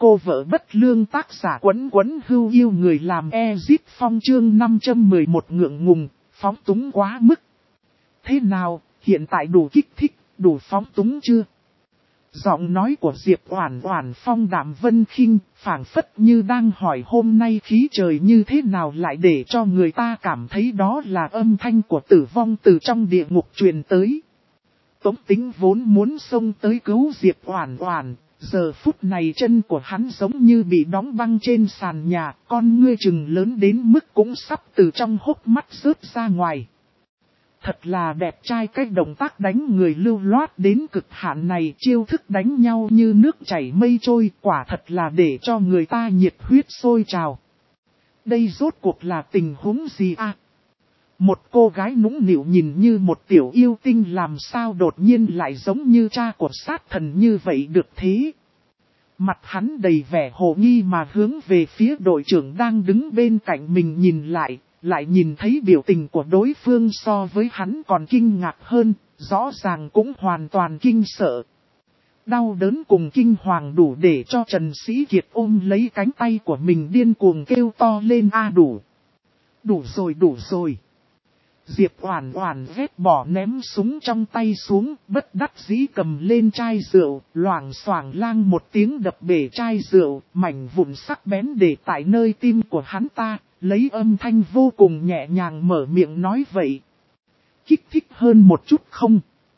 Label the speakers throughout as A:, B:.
A: cô vợ bất lương tác giả Quấn Quấn Hưu yêu người làm Ezit Phong chương 511 ngượng ngùng, phóng túng quá mức. Thế nào, hiện tại đủ kích thích, đủ phóng túng chưa? Giọng nói của Diệp Oản Oản phong đạm vân khinh, phảng phất như đang hỏi hôm nay khí trời như thế nào lại để cho người ta cảm thấy đó là âm thanh của tử vong từ trong địa ngục truyền tới. Tống Tính vốn muốn xông tới cứu Diệp Oản Oản, giờ phút này chân của hắn giống như bị đóng băng trên sàn nhà, con ngươi trừng lớn đến mức cũng sắp từ trong hốc mắt rớt ra ngoài. Thật là đẹp trai, cách động tác đánh người lưu loát đến cực hạn này, chiêu thức đánh nhau như nước chảy mây trôi, quả thật là để cho người ta nhiệt huyết sôi trào. Đây rốt cuộc là tình huống gì à? Một cô gái nũng nịu nhìn như một tiểu yêu tinh làm sao đột nhiên lại giống như cha của sát thần như vậy được thế? Mặt hắn đầy vẻ hồ nghi mà hướng về phía đội trưởng đang đứng bên cạnh mình nhìn lại nhìn thấy biểu tình của đối phương so với hắn còn kinh ngạc hơn, rõ ràng cũng hoàn toàn kinh sợ. Đau đớn cùng kinh hoàng đủ để cho Trần Sĩ Kiệt ôm lấy cánh tay của mình điên cuồng kêu to lên đủ. Đủ rồi. Diệp Oản Oản vét bỏ ném súng trong tay xuống, bất đắc dĩ cầm lên chai rượu, loảng xoảng lang một tiếng đập bể chai rượu, mảnh vụn sắc bén để tại nơi tim của hắn ta, lấy âm thanh vô cùng nhẹ nhàng mở miệng nói vậy. Kích thích hơn một chút không?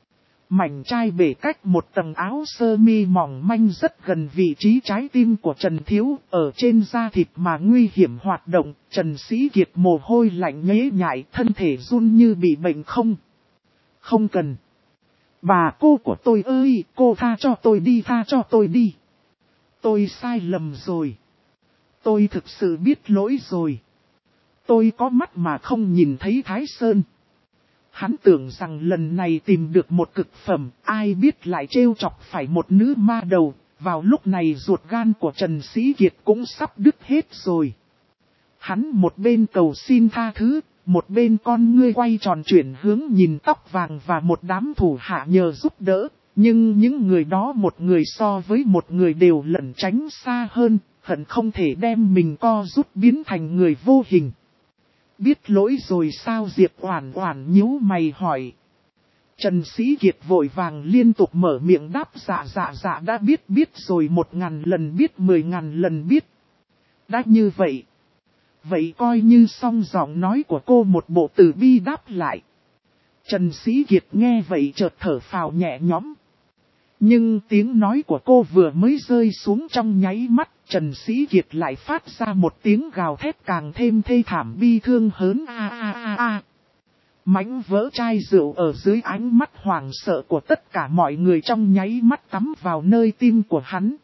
A: Mảnh chai bể cách một tầng áo sơ mi mỏng manh rất gần vị trí trái tim của Trần Thiếu, ở trên da thịt mà nguy hiểm hoạt động, Trần Sĩ Kiệt mồ hôi lạnh nhễ nhại, thân thể run như bị bệnh không? Không cần. Bà cô của tôi ơi, cô tha cho tôi đi. Tôi sai lầm rồi. Tôi thực sự biết lỗi rồi. Tôi có mắt mà không nhìn thấy Thái Sơn. Hắn tưởng rằng lần này tìm được một cực phẩm, ai biết lại trêu chọc phải một nữ ma đầu, vào lúc này ruột gan của Trần Sĩ Kiệt cũng sắp đứt hết rồi. Hắn một bên cầu xin tha thứ, một bên con ngươi quay tròn chuyển hướng nhìn Tóc Vàng và một đám thủ hạ nhờ giúp đỡ, nhưng những người đó một người so với một người đều lẩn tránh xa hơn, hận không thể đem mình co rút biến thành người vô hình. Biết lỗi rồi sao? Diệp Oản Oản nhíu mày hỏi. Trần Sĩ Kiệt vội vàng liên tục mở miệng đáp dạ đã biết rồi 1000 lần biết 10.000 lần biết. Đã như vậy. Vậy coi như xong. Giọng nói của cô một bộ từ bi đáp lại. Trần Sĩ Kiệt nghe vậy chợt thở phào nhẹ nhõm. Nhưng tiếng nói của cô vừa mới rơi xuống trong nháy mắt, Trần Sĩ Kiệt lại phát ra một tiếng gào thét càng thêm thê thảm bi thương hớn a. Mảnh vỡ chai rượu ở dưới ánh mắt hoảng sợ của tất cả mọi người trong nháy mắt tắm vào nơi tim của hắn.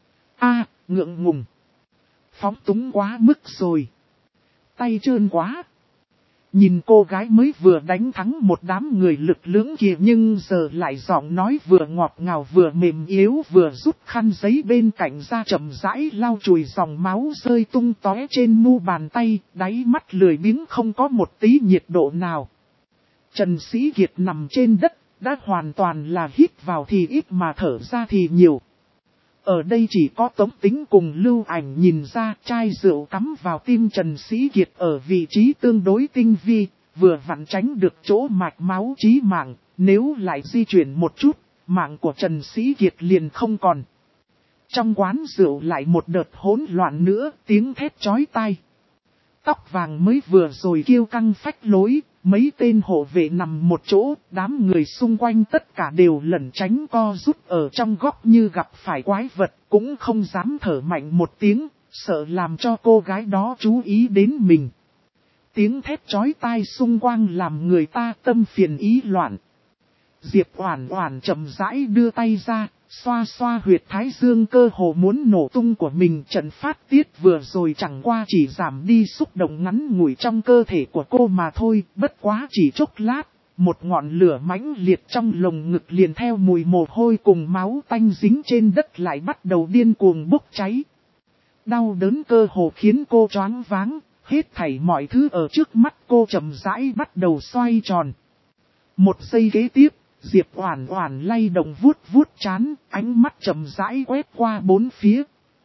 A: Ngượng ngùng. Phóng túng quá mức rồi. Tay trơn quá. Nhìn cô gái mới vừa đánh thắng một đám người lực lưỡng kia nhưng giờ lại giọng nói vừa ngọt ngào vừa mềm yếu vừa rút khăn giấy bên cạnh ra chậm rãi lau chùi dòng máu rơi tung tóe trên mu bàn tay, đáy mắt lười biếng không có một tí nhiệt độ nào. Trần Sĩ Kiệt nằm trên đất, đã hoàn toàn là hít vào thì ít mà thở ra thì nhiều. Ở đây chỉ có Tống Tính cùng Lưu Ảnh nhìn ra chai rượu cắm vào tim Trần Sĩ Kiệt ở vị trí tương đối tinh vi, vừa vặn tránh được chỗ mạch máu chí mạng, nếu lại di chuyển một chút, mạng của Trần Sĩ Kiệt liền không còn. Trong quán rượu lại một đợt hỗn loạn nữa, tiếng thét chói tai. Tóc Vàng mới vừa rồi kêu căng phách lối, mấy tên hộ vệ nằm một chỗ, đám người xung quanh tất cả đều lẩn tránh co rút ở trong góc như gặp phải quái vật, cũng không dám thở mạnh một tiếng, sợ làm cho cô gái đó chú ý đến mình. Tiếng thét chói tai xung quanh làm người ta tâm phiền ý loạn. Diệp Oản Oản chậm rãi đưa tay ra, xoa xoa huyệt thái dương cơ hồ muốn nổ tung của mình. Trận phát tiết vừa rồi chẳng qua chỉ giảm đi xúc động ngắn ngủi trong cơ thể của cô mà thôi, bất quá chỉ chốc lát, một ngọn lửa mãnh liệt trong lồng ngực liền theo mùi mồ hôi cùng máu tanh dính trên đất lại bắt đầu điên cuồng bốc cháy. Đau đớn cơ hồ khiến cô choáng váng, hết thảy mọi thứ ở trước mắt cô chậm rãi bắt đầu xoay tròn. Một giây kế tiếp, Diệp Oản Oản lay động vuốt trán, ánh mắt chậm rãi quét qua bốn phía.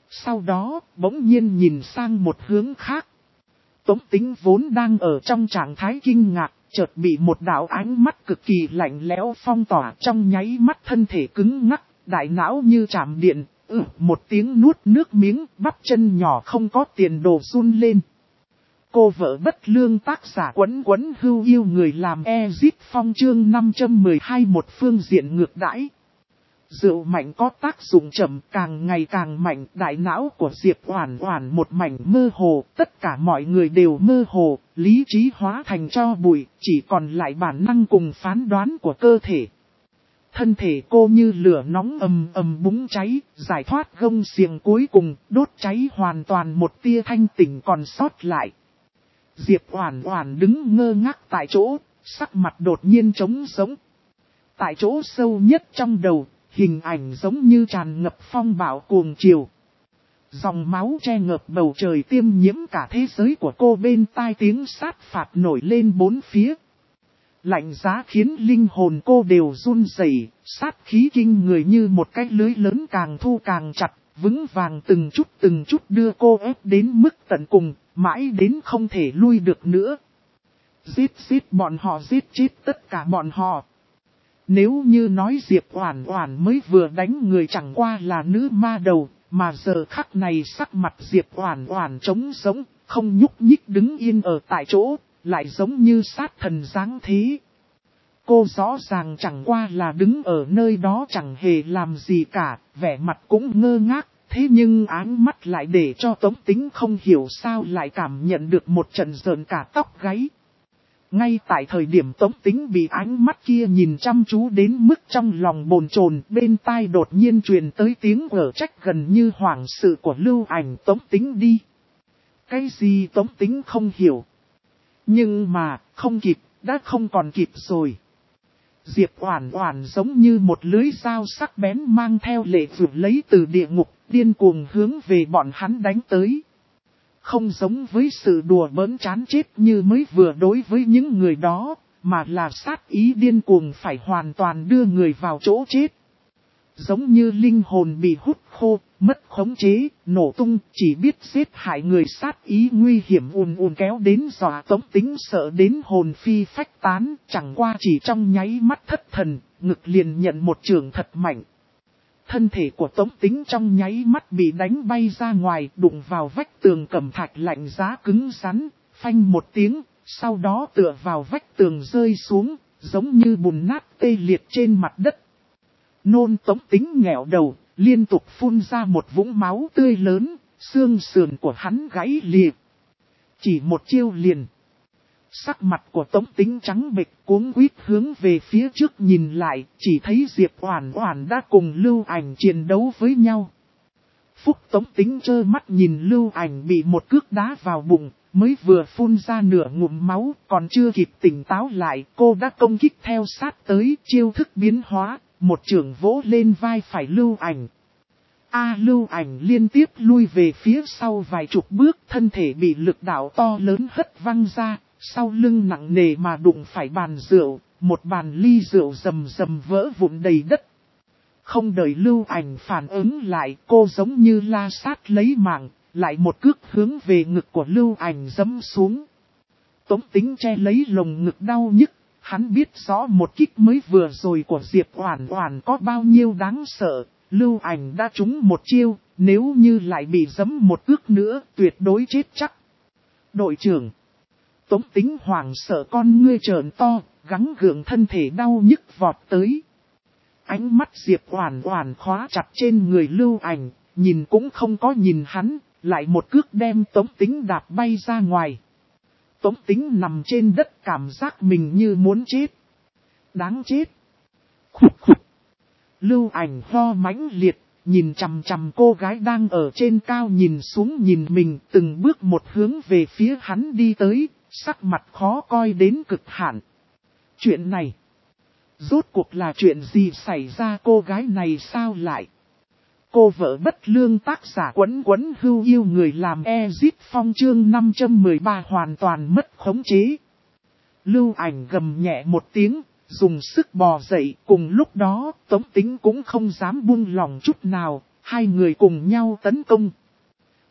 A: Sau đó, bỗng nhiên nhìn sang một hướng khác. Tống Tĩnh vốn đang ở trong trạng thái kinh ngạc, chợt bị một đạo ánh mắt cực kỳ lạnh lẽo phong tỏa, trong nháy mắt thân thể cứng ngắc, đại não như chạm điện, một tiếng nuốt nước miếng, bắp chân nhỏ không có tiền đồ run lên. Cô vợ bất lương tác giả Quấn Quấn Hưu Yêu người làm Ezit Phong chương 512 một phương diện ngược đãi. Rượu mạnh có tác dụng chậm, càng ngày càng mạnh, đại não của Diệp Oản Oản một mảnh mơ hồ, tất cả mọi người đều mơ hồ, lý trí hóa thành tro bụi, chỉ còn lại bản năng cùng phán đoán của cơ thể. Thân thể cô như lửa nóng ầm ầm bùng cháy, giải thoát gông xiềng cuối cùng, đốt cháy hoàn toàn một tia thanh tỉnh còn sót lại. Diệp Oản Oản đứng ngơ ngác tại chỗ, sắc mặt đột nhiên trống rỗng. Tại chỗ sâu nhất trong đầu, hình ảnh giống như tràn ngập phong bạo cuồng chiều. Dòng máu che ngập bầu trời tiêm nhiễm cả thế giới của cô, bên tai tiếng sát phạt nổi lên bốn phía. Lạnh giá khiến linh hồn cô đều run rẩy, sát khí kinh người như một cái lưới lớn càng thu càng chặt, vững vàng từng chút đưa cô ép đến mức tận cùng, mãi đến không thể lui được nữa. Giết bọn họ, giết chết tất cả bọn họ. Nếu như nói Diệp Oản Oản mới vừa đánh người chẳng qua là nữ ma đầu, mà giờ khắc này sắc mặt Diệp Oản Oản trống rỗng, không nhúc nhích đứng yên ở tại chỗ, lại giống như sát thần giáng thế. Cô rõ ràng chẳng qua là đứng ở nơi đó chẳng hề làm gì cả, vẻ mặt cũng ngơ ngác, thế nhưng ánh mắt lại để cho Tống Tĩnh không hiểu sao lại cảm nhận được một trận rợn cả tóc gáy. Ngay tại thời điểm Tống Tĩnh bị ánh mắt kia nhìn chăm chú đến mức trong lòng bồn chồn, bên tai đột nhiên truyền tới tiếng quở trách gần như hoảng sự của Lưu Ảnh. Tống Tĩnh đi. Cái gì Tống Tĩnh không hiểu. Nhưng mà, không kịp, đã không còn kịp rồi. Diệp Oản Oản giống như một lưới dao sắc bén mang theo lệ vượt lấy từ địa ngục, điên cuồng hướng về bọn hắn đánh tới. Không giống với sự đùa bỡn chán chết như mới vừa đối với những người đó, mà là sát ý điên cuồng phải hoàn toàn đưa người vào chỗ chết. Giống như linh hồn bị hút khô, mất khống chế, nổ tung, chỉ biết giết hại người, sát ý nguy hiểm ùn kéo đến dọa Tống Tĩnh sợ đến hồn phi phách tán, chẳng qua chỉ trong nháy mắt thất thần, ngực liền nhận một chưởng thật mạnh. Thân thể của Tống Tĩnh trong nháy mắt bị đánh bay ra ngoài, đụng vào vách tường cẩm thạch lạnh giá cứng rắn, phanh một tiếng, sau đó tựa vào vách tường rơi xuống, giống như bùn nát tê liệt trên mặt đất. Nôn Tống Tĩnh nghẹo đầu, liên tục phun ra một vũng máu tươi lớn, xương sườn của hắn gãy liệt. Chỉ một chiêu liền. Sắc mặt của Tống Tĩnh trắng bệch, cuống quýt hướng về phía trước nhìn lại, chỉ thấy Diệp Oản Oản đã cùng Lưu Ảnh chiến đấu với nhau. Phúc Tống Tĩnh trơ mắt nhìn Lưu Ảnh bị một cước đá vào bụng, mới vừa phun ra nửa ngụm máu, còn chưa kịp tỉnh táo lại, cô đã công kích theo sát tới, chiêu thức biến hóa, một chưởng vỗ lên vai phải Lưu Ảnh. Lưu Ảnh liên tiếp lui về phía sau vài chục bước, thân thể bị lực đạo to lớn hất văng ra. Sau lưng nặng nề mà đụng phải bàn rượu, một bàn ly rượu rầm rầm vỡ vụn đầy đất. Không đợi Lưu Ảnh phản ứng lại, cô giống như la sát lấy mạng, lại một cước hướng về ngực của Lưu Ảnh giẫm xuống. Tống Tĩnh che lấy lồng ngực đau nhức, hắn biết rõ một kích mới vừa rồi của Diệp Oản Oản có bao nhiêu đáng sợ. Lưu Ảnh đã trúng một chiêu, nếu như lại bị giẫm một cước nữa, tuyệt đối chết chắc. Đội trưởng. Tống Tĩnh hoảng sợ con ngươi trợn to, gắng gượng thân thể đau nhức vọt tới. Ánh mắt Diệp Oản Oản khóa chặt trên người Lưu Ảnh, nhìn cũng không có nhìn hắn, lại một cước đem Tống Tĩnh đạp bay ra ngoài. Tống Tĩnh nằm trên đất cảm giác mình như muốn chết. Đáng chết. Khục khục. Lưu Ảnh ho mãnh liệt, nhìn chằm chằm cô gái đang ở trên cao nhìn xuống nhìn mình, từng bước một hướng về phía hắn đi tới. Sắc mặt khó coi đến cực hạn. Chuyện này, rốt cuộc là chuyện gì xảy ra, cô gái này sao lại? Cô vợ bất lương tác giả Quấn Quấn Hưu Yêu người làm Ezit Phong chương 513 hoàn toàn mất khống chế. Lưu Ảnh gầm nhẹ một tiếng, dùng sức bò dậy, cùng lúc đó Tống Tĩnh cũng không dám buông lòng chút nào, hai người cùng nhau tấn công.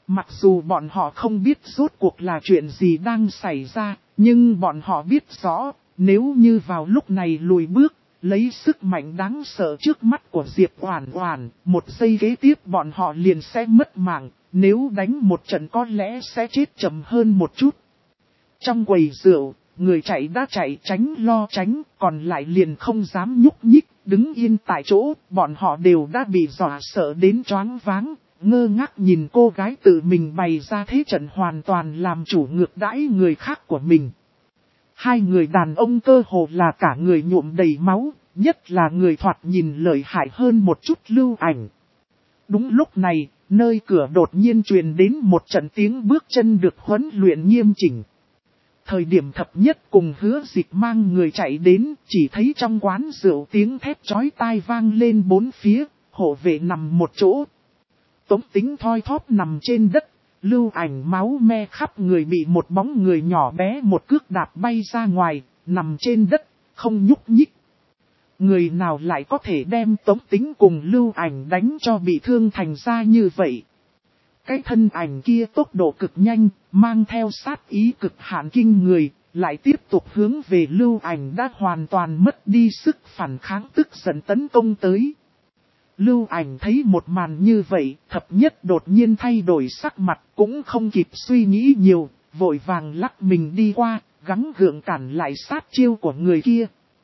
A: Mặc dù bọn họ không biết rốt cuộc là chuyện gì đang xảy ra, nhưng bọn họ biết rõ, nếu như vào lúc này lùi bước, lấy sức mạnh đáng sợ trước mắt của Diệp Oản Oản, một giây kế tiếp bọn họ liền sẽ mất mạng, nếu đánh một trận có lẽ sẽ chết chậm hơn một chút. Trong quầy rượu, người chạy đã chạy tránh lo tránh, còn lại liền không dám nhúc nhích, đứng yên tại chỗ, bọn họ đều đã bị dọa sợ đến choáng váng, ngơ ngác nhìn cô gái tự mình bày ra thế trận hoàn toàn làm chủ ngược đãi người khác của mình. Hai người đàn ông cơ hồ là cả người nhuộm đầy máu, nhất là người thoạt nhìn lợi hại hơn một chút Lưu Ảnh. Đúng lúc này, nơi cửa đột nhiên truyền đến một trận tiếng bước chân được huấn luyện nghiêm chỉnh. Thời điểm Thập Nhất cùng Hứa Dịch mang người chạy đến, chỉ thấy trong quán rượu tiếng thét chói tai vang lên bốn phía, hộ vệ nằm một chỗ. Tống Tính thoi thóp nằm trên đất, Lưu Ảnh máu me khắp người bị một bóng người nhỏ bé một cước đạp bay ra ngoài, nằm trên đất, không nhúc nhích. Người nào lại có thể đem Tống Tính cùng Lưu Ảnh đánh cho bị thương thành ra như vậy? Cái thân ảnh kia tốc độ cực nhanh, mang theo sát ý cực hạn kinh người, lại tiếp tục hướng về Lưu Ảnh đã hoàn toàn mất đi sức phản kháng tức giận tấn công tới. Lưu Ảnh thấy một màn như vậy, Thập Nhất đột nhiên thay đổi sắc mặt, cũng không kịp suy nghĩ nhiều, vội vàng lắc mình đi qua, gắng gượng cản lại sát chiêu của người kia.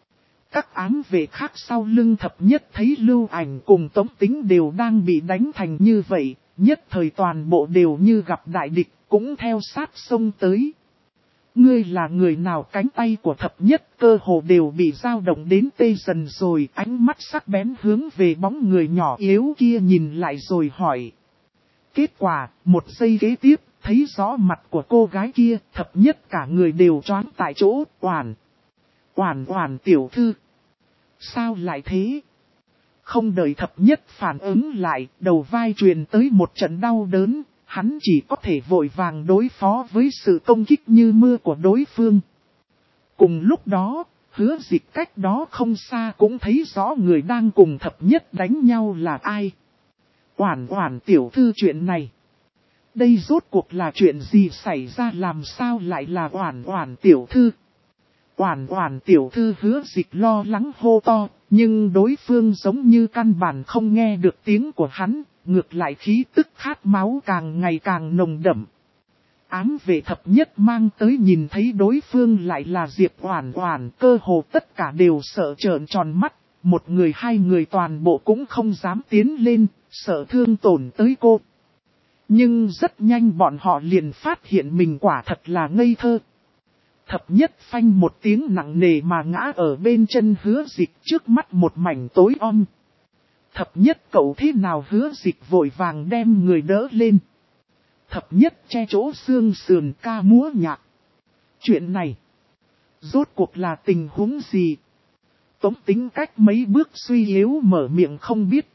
A: Các ám vệ khác sau lưng Thập Nhất thấy Lưu Ảnh cùng Tống Tính đều đang bị đánh thành như vậy, nhất thời toàn bộ đều như gặp đại địch, cũng theo sát xông tới. Ngươi là người nào? Cánh tay của Thập Nhất cơ hồ đều bị dao động đến tê dần rồi, ánh mắt sắc bén hướng về bóng người nhỏ yếu kia nhìn lại rồi hỏi. Kết quả, một giây kế tiếp, thấy rõ mặt của cô gái kia, Thập Nhất cả người đều choáng tại chỗ. Oản tiểu thư. Sao lại thế? Không đợi Thập Nhất phản ứng lại, đầu vai truyền tới một trận đau đớn, hắn chỉ có thể vội vàng đối phó với sự công kích như mưa của đối phương. Cùng lúc đó, Hứa Dịch cách đó không xa cũng thấy rõ người đang cùng Thập Nhất đánh nhau là ai. Oản tiểu thư, chuyện này, đây rốt cuộc là chuyện gì xảy ra? Làm sao lại là Oản tiểu thư? Oản tiểu thư, Hứa Dịch lo lắng hô to, nhưng đối phương giống như căn bản không nghe được tiếng của hắn, ngược lại khí tức khát máu càng ngày càng nồng đậm. Ám vệ Thập Nhất mang tới nhìn thấy đối phương lại là Diệp Oản Oản, cơ hồ tất cả đều sợ trợn tròn mắt, một người hai người toàn bộ cũng không dám tiến lên, sợ thương tổn tới cô. Nhưng rất nhanh bọn họ liền phát hiện mình quả thật là ngây thơ. Thập Nhất phanh một tiếng nặng nề mà ngã ở bên chân Hứa Dịch, trước mắt một mảnh tối om. Thập Nhất, cậu thế nào? Hứa Dịch vội vàng đem người đỡ lên. Thập Nhất che chỗ xương sườn ca múa nhạc. Chuyện này, rốt cuộc là tình huống gì? Tống Tính cách mấy bước suy yếu mở miệng không biết.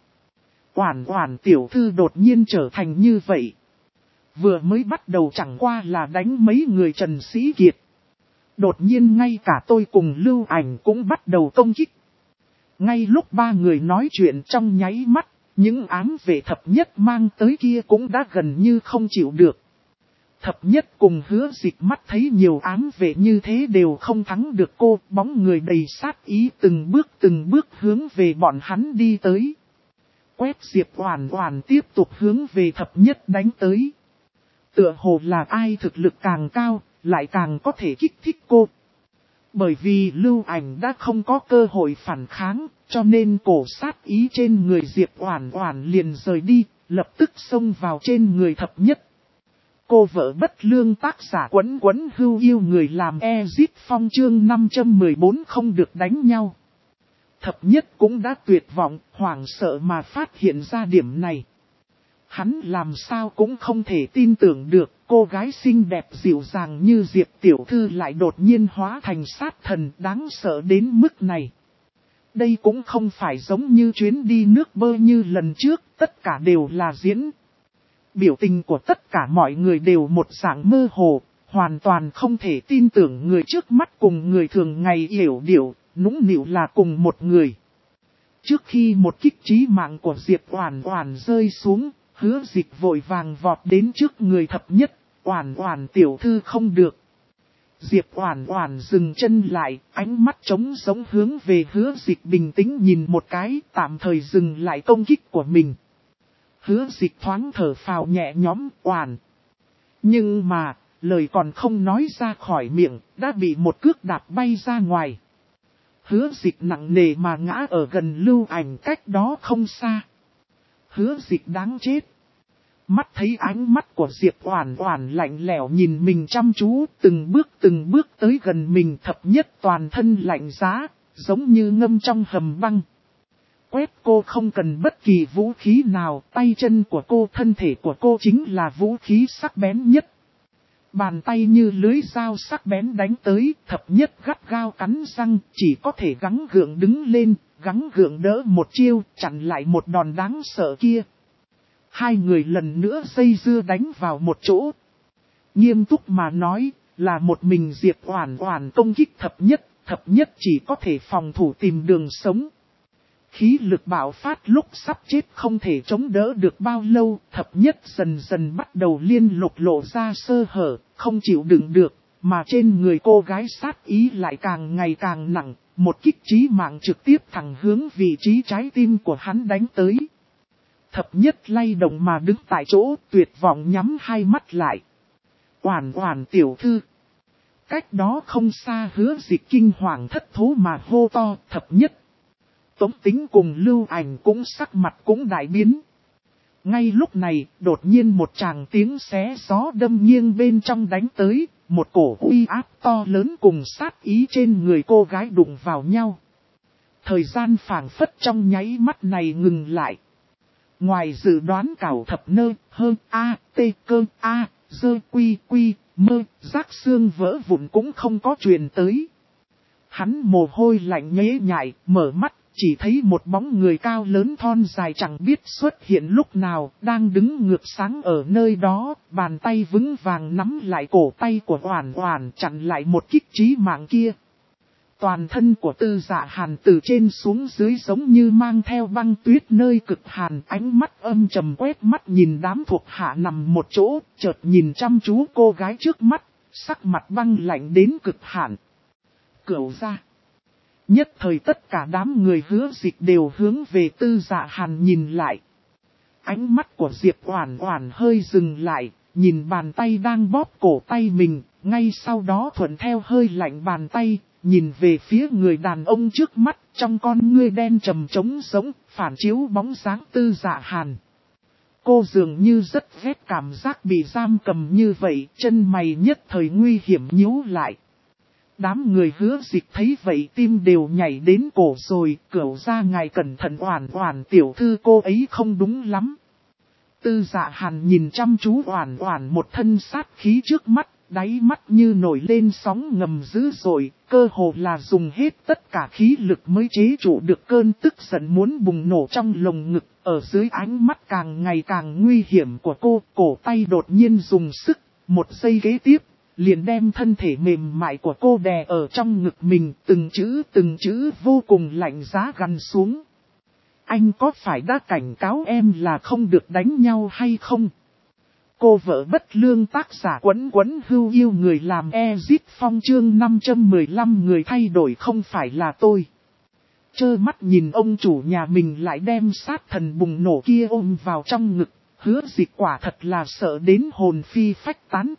A: Oản tiểu thư đột nhiên trở thành như vậy. Vừa mới bắt đầu chẳng qua là đánh mấy người Trần Sĩ Kiệt. Đột nhiên ngay cả tôi cùng Lưu Ảnh cũng bắt đầu công kích. Ngay lúc ba người nói chuyện trong nháy mắt, những ám vệ Thập Nhất mang tới kia cũng đã gần như không chịu được. Thập Nhất cùng Hứa Dịch mắt thấy nhiều ám vệ như thế đều không thắng được cô, bóng người đầy sát ý từng bước hướng về bọn hắn đi tới. Quét Diệp Oản Oản tiếp tục hướng về Thập Nhất đánh tới. Tựa hồ là ai thực lực càng cao, lại càng có thể kích thích cô. Bởi vì Lưu Ảnh đã không có cơ hội phản kháng, cho nên cổ sát ý trên người Diệp Oản Oản liền rời đi, lập tức xông vào trên người Thập Nhất. Cô vợ bất lương, tác giả Quấn Hưu yêu người làm Ezit Phong, chương 514 không được đánh nhau. Thập Nhất cũng đã tuyệt vọng, hoảng sợ mà phát hiện ra điểm này. Hắn làm sao cũng không thể tin tưởng được, cô gái xinh đẹp dịu dàng như Diệp tiểu thư lại đột nhiên hóa thành sát thần, đáng sợ đến mức này. Đây cũng không phải giống như chuyến đi nước bơ như lần trước, tất cả đều là diễn. Biểu tình của tất cả mọi người đều một dạng mơ hồ, hoàn toàn không thể tin tưởng người trước mắt cùng người thường ngày hiểu điệu, nũng nịu là cùng một người. Trước khi một kích chí mạng của Diệp Oản Oản rơi xuống, Hứa Dịch vội vàng vọt đến trước người Thập Nhất, Oản Oản tiểu thư không được. Diệp Oản Oản dừng chân lại, ánh mắt trống rỗng hướng về Hứa Dịch bình tĩnh nhìn một cái, tạm thời dừng lại công kích của mình. Hứa Dịch thoáng thở phào nhẹ nhõm, Oản. Nhưng mà, lời còn không nói ra khỏi miệng, đã bị một cước đạp bay ra ngoài. Hứa Dịch nặng nề mà ngã ở gần Lưu Ảnh cách đó không xa. Hứa Dịch đáng chết. Mắt thấy ánh mắt của Diệp Oản Oản lạnh lẽo nhìn mình chăm chú, từng bước tới gần mình, Thập Nhất toàn thân lạnh giá, giống như ngâm trong hầm băng. Quét cô không cần bất kỳ vũ khí nào, tay chân của cô, thân thể của cô chính là vũ khí sắc bén nhất. Bàn tay như lưới dao sắc bén đánh tới, Thập Nhất gắt gao cắn răng, chỉ có thể gắng gượng đứng lên, gắng gượng đỡ một chiêu, chặn lại một đòn đáng sợ kia. Hai người lần nữa dây dưa đánh vào một chỗ. Nghiêm túc mà nói, là một mình Diệp Oản Oản công kích Thập Nhất chỉ có thể phòng thủ tìm đường sống. Khí lực bạo phát lúc sắp chết không thể chống đỡ được bao lâu, Thập Nhất dần dần bắt đầu liên lục lộ ra sơ hở, không chịu đựng được, mà trên người cô gái sát ý lại càng ngày càng nặng, một kích chí mạng trực tiếp thẳng hướng vị trí trái tim của hắn đánh tới. Thập Nhất lay động mà đứng tại chỗ, tuyệt vọng nhắm hai mắt lại. Oản Oản tiểu thư. Cách đó không xa Hứa Dịch kinh hoàng thất thố mà hô to, Thập Nhất. Tống Tính cùng Lưu Ảnh cũng sắc mặt cũng đại biến. Ngay lúc này, đột nhiên một tràng tiếng xé gió đâm nghiêng bên trong đánh tới, một cổ uy áp to lớn cùng sát ý trên người cô gái đụng vào nhau. Thời gian phảng phất trong nháy mắt này ngừng lại. Ngoài dự đoán Cảo Thập Nơ, hơn A, T, cơ A, dơ quy quy, mơ, rác xương vỡ vụn cũng không có truyền tới. Hắn mồ hôi lạnh nhễ nhại, mở mắt, chỉ thấy một bóng người cao lớn thon dài chẳng biết xuất hiện lúc nào, đang đứng ngược sáng ở nơi đó, bàn tay vững vàng nắm lại cổ tay của Oản Oản chặn lại một kích chí mạng kia. Toàn thân của Tư Dạ Hàn từ trên xuống dưới giống như mang theo băng tuyết nơi cực hàn, ánh mắt âm trầm quét mắt nhìn đám thuộc hạ nằm một chỗ, chợt nhìn chăm chú cô gái trước mắt, sắc mặt băng lạnh đến cực hạn. Cửu gia. Nhất thời tất cả đám người Hứa Dịch đều hướng về Tư Dạ Hàn nhìn lại. Ánh mắt của Diệp Oản Oản hơi dừng lại, nhìn bàn tay đang bóp cổ tay mình, ngay sau đó thuận theo hơi lạnh bàn tay, nhìn về phía người đàn ông trước mắt, trong con ngươi đen trầm trống sống, phản chiếu bóng dáng Tư Dạ Hàn. Cô dường như rất ghét cảm giác bị giam cầm như vậy, chân mày nhất thời nguy hiểm nhíu lại. Đám người Hứa Dịch thấy vậy tim đều nhảy đến cổ rồi, Cửu gia ngài cẩn thận, Oản Oản tiểu thư cô ấy không đúng lắm. Tư Dạ Hàn nhìn chăm chú Oản Oản một thân sát khí trước mắt, đáy mắt như nổi lên sóng ngầm dữ dội, cơ hồ là dùng hết tất cả khí lực mới chế trụ được cơn tức giận muốn bùng nổ trong lồng ngực, ở dưới ánh mắt càng ngày càng nguy hiểm của cô, cổ tay đột nhiên dùng sức, một giây kế tiếp, liền đem thân thể mềm mại của cô đè ở trong ngực mình, từng chữ vô cùng lạnh giá gằn xuống. Anh có phải đã cảnh cáo em là không được đánh nhau hay không? Cô vợ bất lương, tác giả Quấn Quấn Hưu yêu người làm Ezit Phong chương 515 người thay đổi không phải là tôi. Trơ mắt nhìn ông chủ nhà mình lại đem sát thần bùng nổ kia ôm vào trong ngực, Hứa Dịch quả thật là sợ đến hồn phi phách tán.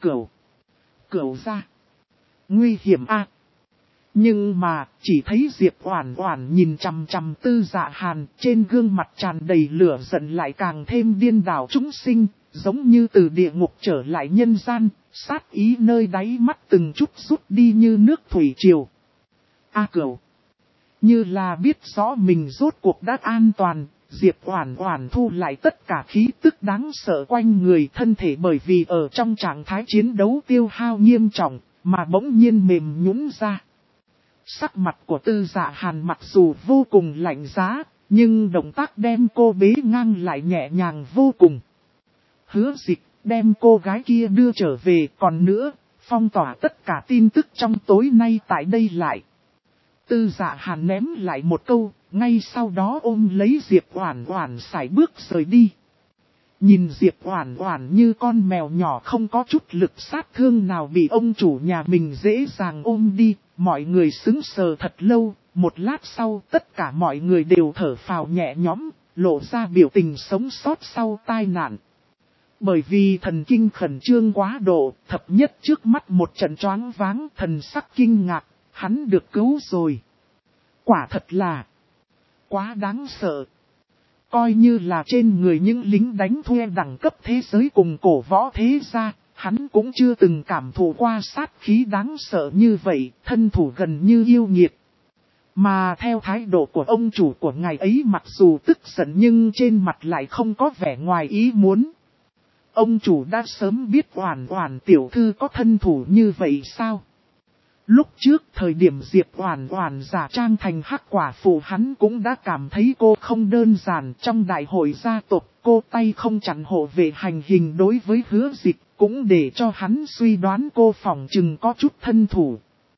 A: Cửu gia. Nguy hiểm a. Nhưng mà, chỉ thấy Diệp Oản Oản nhìn chằm chằm Tư Dạ Hàn, trên gương mặt tràn đầy lửa giận lại càng thêm điên đảo chúng sinh, giống như từ địa ngục trở lại nhân gian, sát ý nơi đáy mắt từng chút rút đi như nước thủy triều. Cửu. Như là biết rõ mình rốt cuộc đã an toàn, Diệp Oản Oản thu lại tất cả khí tức đáng sợ quanh người, thân thể bởi vì ở trong trạng thái chiến đấu tiêu hao nghiêm trọng, mà bỗng nhiên mềm nhũn ra. Sắc mặt của Tư Dạ Hàn mặc dù vô cùng lạnh giá, nhưng động tác đem cô bế ngang lại nhẹ nhàng vô cùng. Hứa Dịch đem cô gái kia đưa trở về, còn nữa, phong tỏa tất cả tin tức trong tối nay tại đây lại. Tư Dạ Hàn ném lại một câu, ngay sau đó ôm lấy Diệp Oản Oản sải bước rời đi. Nhìn Diệp Oản Oản như con mèo nhỏ không có chút lực sát thương nào bị ông chủ nhà mình dễ dàng ôm đi, mọi người sững sờ thật lâu, một lát sau tất cả mọi người đều thở phào nhẹ nhõm, lộ ra biểu tình sống sót sau tai nạn. Bởi vì thần kinh khẩn trương quá độ, thập nhất trước mắt một trận choáng váng, thần sắc kinh ngạc, hắn được cứu rồi. Quả thật là quá đáng sợ. Coi như là trên người những lính đánh thuê đẳng cấp thế giới cùng cổ võ thế gia, hắn cũng chưa từng cảm thụ qua sát khí đáng sợ như vậy, thân thủ gần như yêu nghiệt. Mà theo thái độ của ông chủ của ngài ấy mặc dù tức giận nhưng trên mặt lại không có vẻ ngoài ý muốn. Ông chủ đã sớm biết Oản Oản tiểu thư có thân thủ như vậy sao? Lúc trước thời điểm Diệp Oản Oản giả trang thành hắc quả phụ hắn cũng đã cảm thấy cô không đơn giản. Trong đại hội gia tộc cô tay không chặn hộ vệ hành hình đối với Hứa Dịch, cũng để cho hắn suy đoán cô phỏng chừng có chút thân thủ.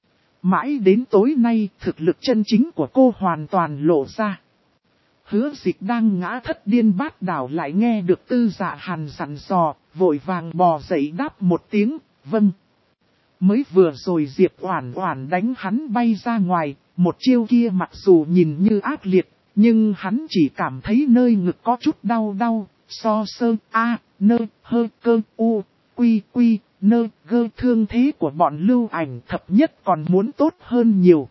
A: Mãi đến tối nay thực lực chân chính của cô hoàn toàn lộ ra. Hứa Dịch đang ngã thất điên bát đảo lại nghe được Tư Dạ Hàn dặn dò, vội vàng bò dậy đáp một tiếng, vâng. Mới vừa rồi Diệp Oản Oản đánh hắn bay ra ngoài, một chiêu kia mặc dù nhìn như ác liệt, nhưng hắn chỉ cảm thấy nơi ngực có chút đau đau, so sơ a, nơ, hơ, cơ, u, quy, quy, nơ, gơ thương thế của bọn Lưu Ảnh thập nhất còn muốn tốt hơn nhiều.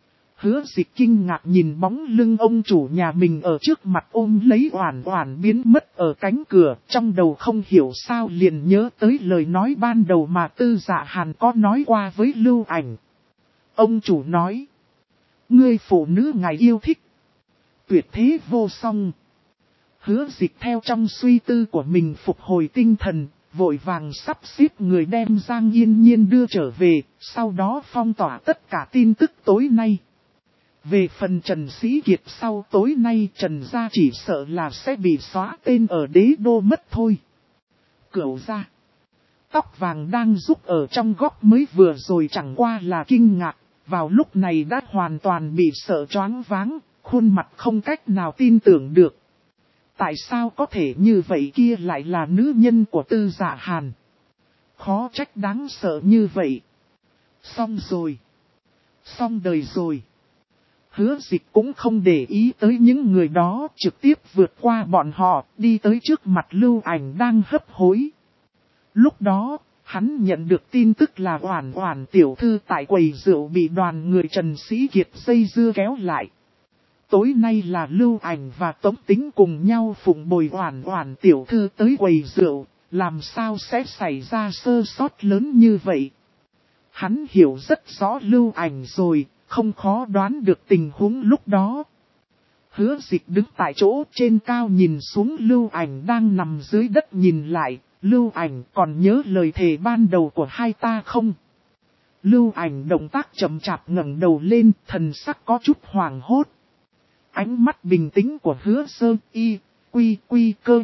A: Hứa Dịch kinh ngạc nhìn bóng lưng ông chủ nhà mình ở trước mặt ôm lấy Oản Oản biến mất ở cánh cửa, trong đầu không hiểu sao liền nhớ tới lời nói ban đầu mà Tư Dạ Hàn có nói qua với Lưu Ảnh. Ông chủ nói, ngươi phụ nữ ngài yêu thích, tuyệt thế vô song. Hứa Dịch theo trong suy tư của mình phục hồi tinh thần, vội vàng sắp xếp người đem Giang Yên Nhiên đưa trở về, sau đó phong tỏa tất cả tin tức tối nay. Về phần Trần Sĩ Kiệt sau tối nay Trần gia chỉ sợ là sẽ bị xóa tên ở đế đô mất thôi. Cửu gia, tóc vàng đang rúc ở trong góc mới vừa rồi chẳng qua là kinh ngạc, vào lúc này đã hoàn toàn bị sợ choáng váng, khuôn mặt không cách nào tin tưởng được. Tại sao có thể như vậy, kia lại là nữ nhân của Tư Dạ Hàn? Khó trách đáng sợ như vậy. Xong rồi. Xong đời rồi. Hứa Dịch cũng không để ý tới những người đó, trực tiếp vượt qua bọn họ, đi tới trước mặt Lưu Ảnh đang hấp hối. Lúc đó, hắn nhận được tin tức là Oản Oản tiểu thư tại quầy rượu bị đoàn người Trần Sĩ Kiệt dây dưa kéo lại. Tối nay là Lưu Ảnh và Tống Tính cùng nhau phụng bồi Oản Oản tiểu thư tới quầy rượu, làm sao sẽ xảy ra sơ sót lớn như vậy? Hắn hiểu rất rõ Lưu Ảnh rồi, không khó đoán được tình huống lúc đó. Hứa Dịch đứng tại chỗ trên cao nhìn xuống Lưu Ảnh đang nằm dưới đất nhìn lại, Lưu Ảnh còn nhớ lời thề ban đầu của hai ta không? Lưu Ảnh động tác chậm chạp ngẩng đầu lên, thần sắc có chút hoảng hốt. Ánh mắt bình tĩnh của Hứa Sơ y, quy quy cơ,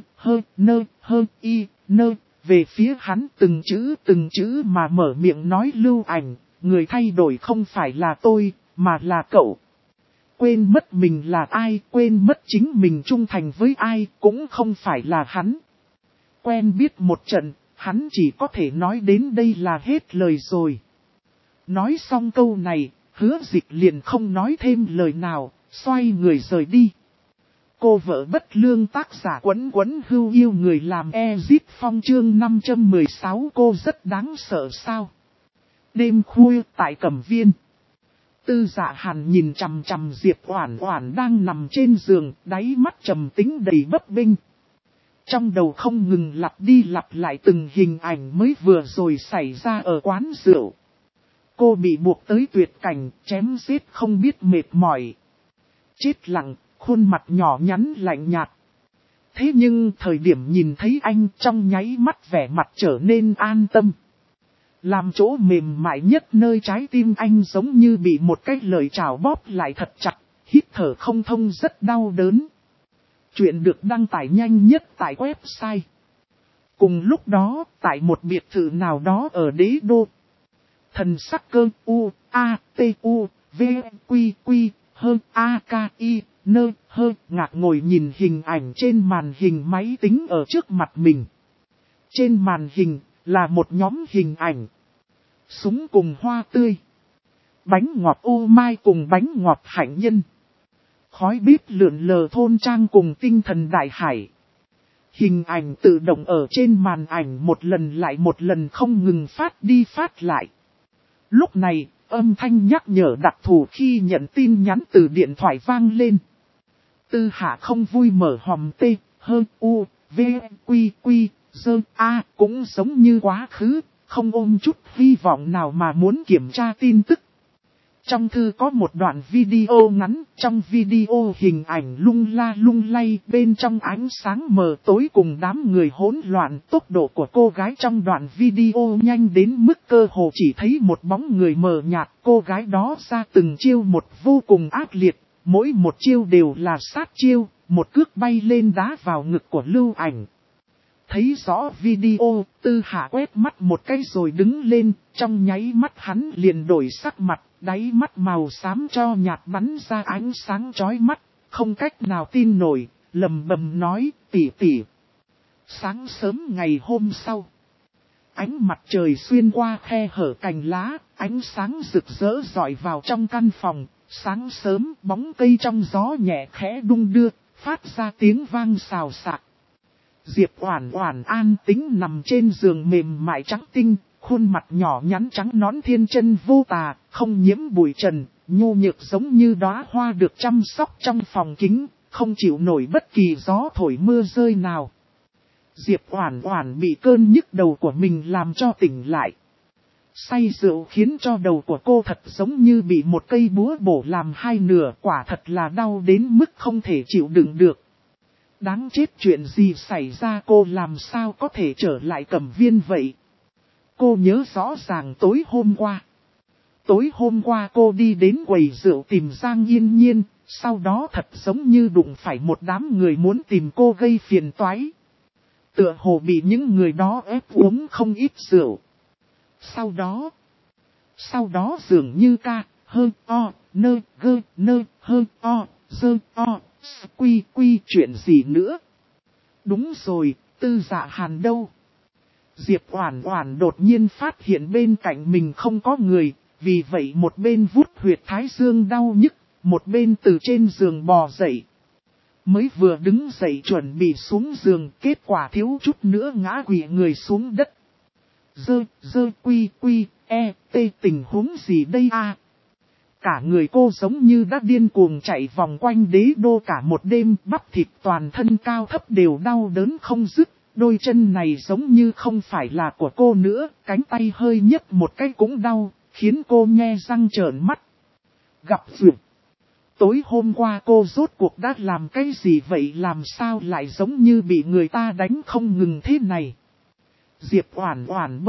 A: hơ y, nơ, về phía hắn từng chữ mà mở miệng nói Lưu Ảnh, người thay đổi không phải là tôi, mà là cậu. Quên mất mình là ai, quên mất chính mình trung thành với ai, cũng không phải là hắn. Quen biết một trận, hắn chỉ có thể nói đến đây là hết lời rồi. Nói xong câu này, Hứa Dịch liền không nói thêm lời nào, xoay người rời đi. Cô vợ bất lương tác giả Quấn Quấn Hưu yêu người làm Ezit Phong chương 516 cô rất đáng sợ sao. Đêm khuya tại Cẩm Viên. Tư Dạ Hàn nhìn chằm chằm Diệp Oản Oản đang nằm trên giường, đáy mắt trầm tính đầy bấp bênh. Trong đầu không ngừng lặp đi lặp lại từng hình ảnh mới vừa rồi xảy ra ở quán rượu. Cô bị buộc tới tuyệt cảnh, chém giết không biết mệt mỏi. Chết lặng, khuôn mặt nhỏ nhắn lạnh nhạt. Thế nhưng thời điểm nhìn thấy anh trong nháy mắt vẻ mặt trở nên an tâm. Làm chỗ mềm mại nhất nơi trái tim anh giống như bị một cái lời chảo bóp lại thật chặt, hít thở không thông rất đau đớn. Chuyện được đăng tải nhanh nhất tại website. Cùng lúc đó, tại một biệt thự nào đó ở đế đô. Thần sắc cơ u, a, t, u, v, quy, quy, hơn a, k, i, ngạc ngồi nhìn hình ảnh trên màn hình máy tính ở trước mặt mình. Trên màn hình là một nhóm hình ảnh. Súng cùng hoa tươi. Bánh ngọt ô mai cùng bánh ngọt hạnh nhân. Khói bếp lượn lờ thôn trang cùng tinh thần đại hải. Hình ảnh tự động ở trên màn ảnh một lần lại một lần không ngừng phát đi phát lại. Lúc này, âm thanh nhắc nhở đặc thù khi nhận tin nhắn từ điện thoại vang lên. Tư Hạ không vui mở hòm T, V, Q, A cũng giống như quá khứ, không ôm chút hy vọng nào mà muốn kiểm tra tin tức. Trong thư có một đoạn video ngắn, trong video hình ảnh lung la lung lay, bên trong ánh sáng mờ tối cùng đám người hỗn loạn. Tốc độ của cô gái trong đoạn video nhanh đến mức cơ hồ chỉ thấy một bóng người mờ nhạt. Cô gái đó ra từng chiêu một vô cùng ác liệt, mỗi một chiêu đều là sát chiêu, một cước bay lên đá vào ngực của Lưu Ảnh. Thấy rõ video, Tư Hạ quét mắt một cái rồi đứng lên, trong nháy mắt hắn liền đổi sắc mặt, đáy mắt màu xám cho nhạt bắn ra ánh sáng chói mắt, không cách nào tin nổi, lầm bầm nói, tỷ. Sáng sớm ngày hôm sau, ánh mặt trời xuyên qua khe hở cành lá, ánh sáng rực rỡ rọi vào trong căn phòng, sáng sớm bóng cây trong gió nhẹ khẽ đung đưa, phát ra tiếng vang xào xạc. Diệp Oản Oản an tĩnh nằm trên giường mềm mại trắng tinh, khuôn mặt nhỏ nhắn trắng nõn thiên chân vô tà, không nhiễm bụi trần, nhu nhược giống như đóa hoa được chăm sóc trong phòng kính, không chịu nổi bất kỳ gió thổi mưa rơi nào. Diệp Oản Oản bị cơn nhức đầu của mình làm cho tỉnh lại. Say rượu khiến cho đầu của cô thật giống như bị một cây búa bổ làm hai nửa, quả thật là đau đến mức không thể chịu đựng được. Đáng chết, chuyện gì xảy ra, cô làm sao có thể trở lại Cẩm Viên vậy? Cô nhớ rõ ràng tối hôm qua cô đi đến quầy rượu tìm Giang Yên Nhiên, sau đó thật giống như đụng phải một đám người muốn tìm cô gây phiền toái. Tựa hồ bị những người đó ép uống không ít rượu. Sau đó dường như quy chuyện gì nữa? Đúng rồi, Tư Dạ Hàn đâu? Diệp Oản Oản đột nhiên phát hiện bên cạnh mình không có người, vì vậy một bên vuốt huyệt thái dương đau nhức, một bên từ trên giường bò dậy. Mới vừa đứng dậy chuẩn bị xuống giường, kết quả thiếu chút nữa ngã quỵ người xuống đất. Tình huống gì đây a? Cả người cô giống như đã điên cuồng chạy vòng quanh đế đô cả một đêm, bắp thịt toàn thân cao thấp đều đau đớn không dứt, đôi chân này giống như không phải là của cô nữa, cánh tay hơi nhấc một cái cũng đau, khiến cô nhe răng trợn mắt. Gặp duyệt. Tối hôm qua cô rốt cuộc đã làm cái gì vậy, làm sao lại giống như bị người ta đánh không ngừng thế này? Diệp Oản Oản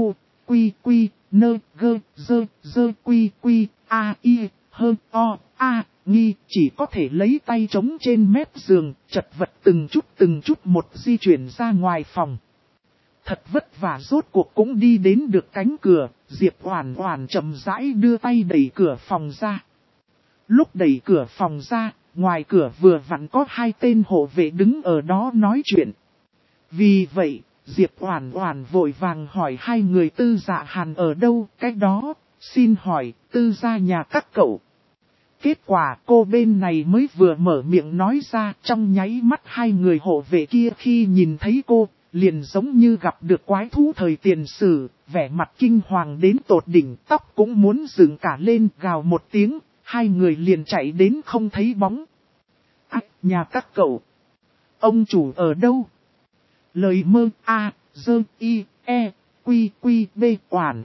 A: nghi chỉ có thể lấy tay chống trên mép giường, chật vật từng chút một di chuyển ra ngoài phòng. Thật vất vả rốt cuộc cũng đi đến được cánh cửa, Diệp Oản Oản chậm rãi đưa tay đẩy cửa phòng ra. Lúc đẩy cửa phòng ra, ngoài cửa vừa vặn có hai tên hộ vệ đứng ở đó nói chuyện. Vì vậy, Diệp Oản Oản vội vàng hỏi hai người Tư Dạ Hàn ở đâu, cái đó, xin hỏi, Tư gia nhà các cậu. Kết quả cô bên này mới vừa mở miệng nói ra, trong nháy mắt hai người hộ vệ kia khi nhìn thấy cô, liền giống như gặp được quái thú thời tiền sử, vẻ mặt kinh hoàng đến tột đỉnh, tóc cũng muốn dựng cả lên, gào một tiếng, hai người liền chạy đến không thấy bóng. Nhà các cậu, ông chủ ở đâu? Lời mơ B Oản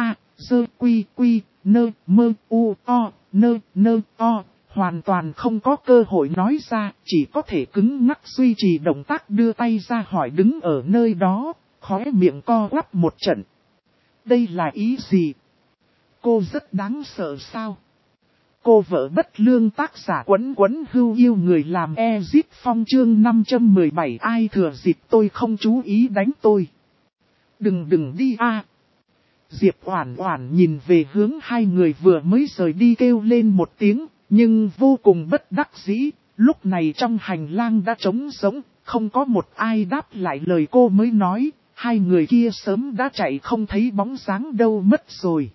A: O hoàn toàn không có cơ hội nói ra, chỉ có thể cứng ngắc duy trì động tác đưa tay ra hỏi đứng ở nơi đó, khóe miệng co quắp một trận. Đây là ý gì? Cô rất đáng sợ sao? Cô vợ bất lương, tác giả Quấn Quấn Hưu yêu người làm Ezit Phong chương 517 ai thừa dịp tôi không chú ý đánh tôi. Đừng đi a. Diệp Oản Oản nhìn về hướng hai người vừa mới rời đi kêu lên một tiếng, Nhưng vô cùng bất đắc dĩ, lúc này trong hành lang đã trống rỗng, không có một ai đáp lại lời cô mới nói, hai người kia sớm đã chạy không thấy bóng dáng đâu mất rồi.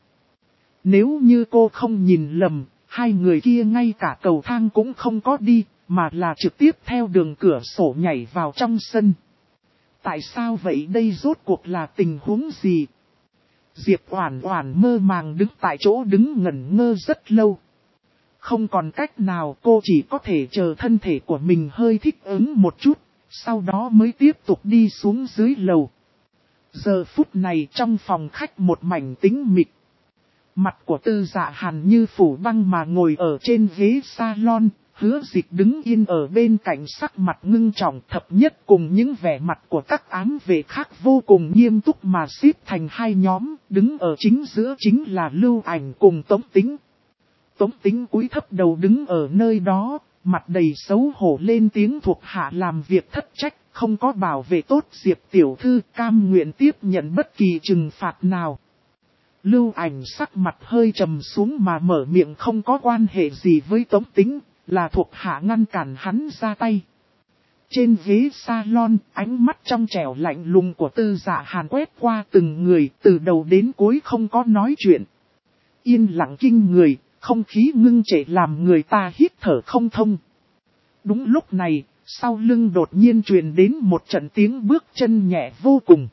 A: Nếu như cô không nhìn lầm, hai người kia ngay cả cầu thang cũng không có đi, mà là trực tiếp theo đường cửa sổ nhảy vào trong sân. Tại sao vậy đây rốt cuộc là tình huống gì? Diệp Oản Oản mơ màng đứng tại chỗ đứng ngẩn ngơ rất lâu. Không còn cách nào, cô chỉ có thể chờ thân thể của mình hơi thích ứng một chút, sau đó mới tiếp tục đi xuống dưới lầu. Giờ phút này trong phòng khách một mảnh tĩnh mịch. Mặt của Tư Dạ Hàn như phủ băng mà ngồi ở trên ghế salon, Hứa Dịch đứng yên ở bên cạnh sắc mặt ngưng trọng. Thập Nhất cùng những vẻ mặt của các ám vệ khác vô cùng nghiêm túc mà xếp thành hai nhóm, đứng ở chính giữa chính là Lưu Ảnh cùng Tống Tĩnh. Tống Tĩnh cúi thấp đầu đứng ở nơi đó, mặt đầy xấu hổ lên tiếng thuộc hạ làm việc thất trách, không có bảo vệ tốt Diệp tiểu thư, cam nguyện tiếp nhận bất kỳ trừng phạt nào. Lưu Ảnh sắc mặt hơi trầm xuống mà mở miệng không có quan hệ gì với Tống Tĩnh, là thuộc hạ ngăn cản hắn ra tay. Trên ghế salon, ánh mắt trong trẻo lạnh lùng của Tư Dạ Hàn quét qua từng người, từ đầu đến cuối không có nói chuyện. Yên lặng kinh người, không khí ngưng trệ làm người ta hít thở không thông. Đúng lúc này, sau lưng đột nhiên truyền đến một trận tiếng bước chân nhẹ vô cùng.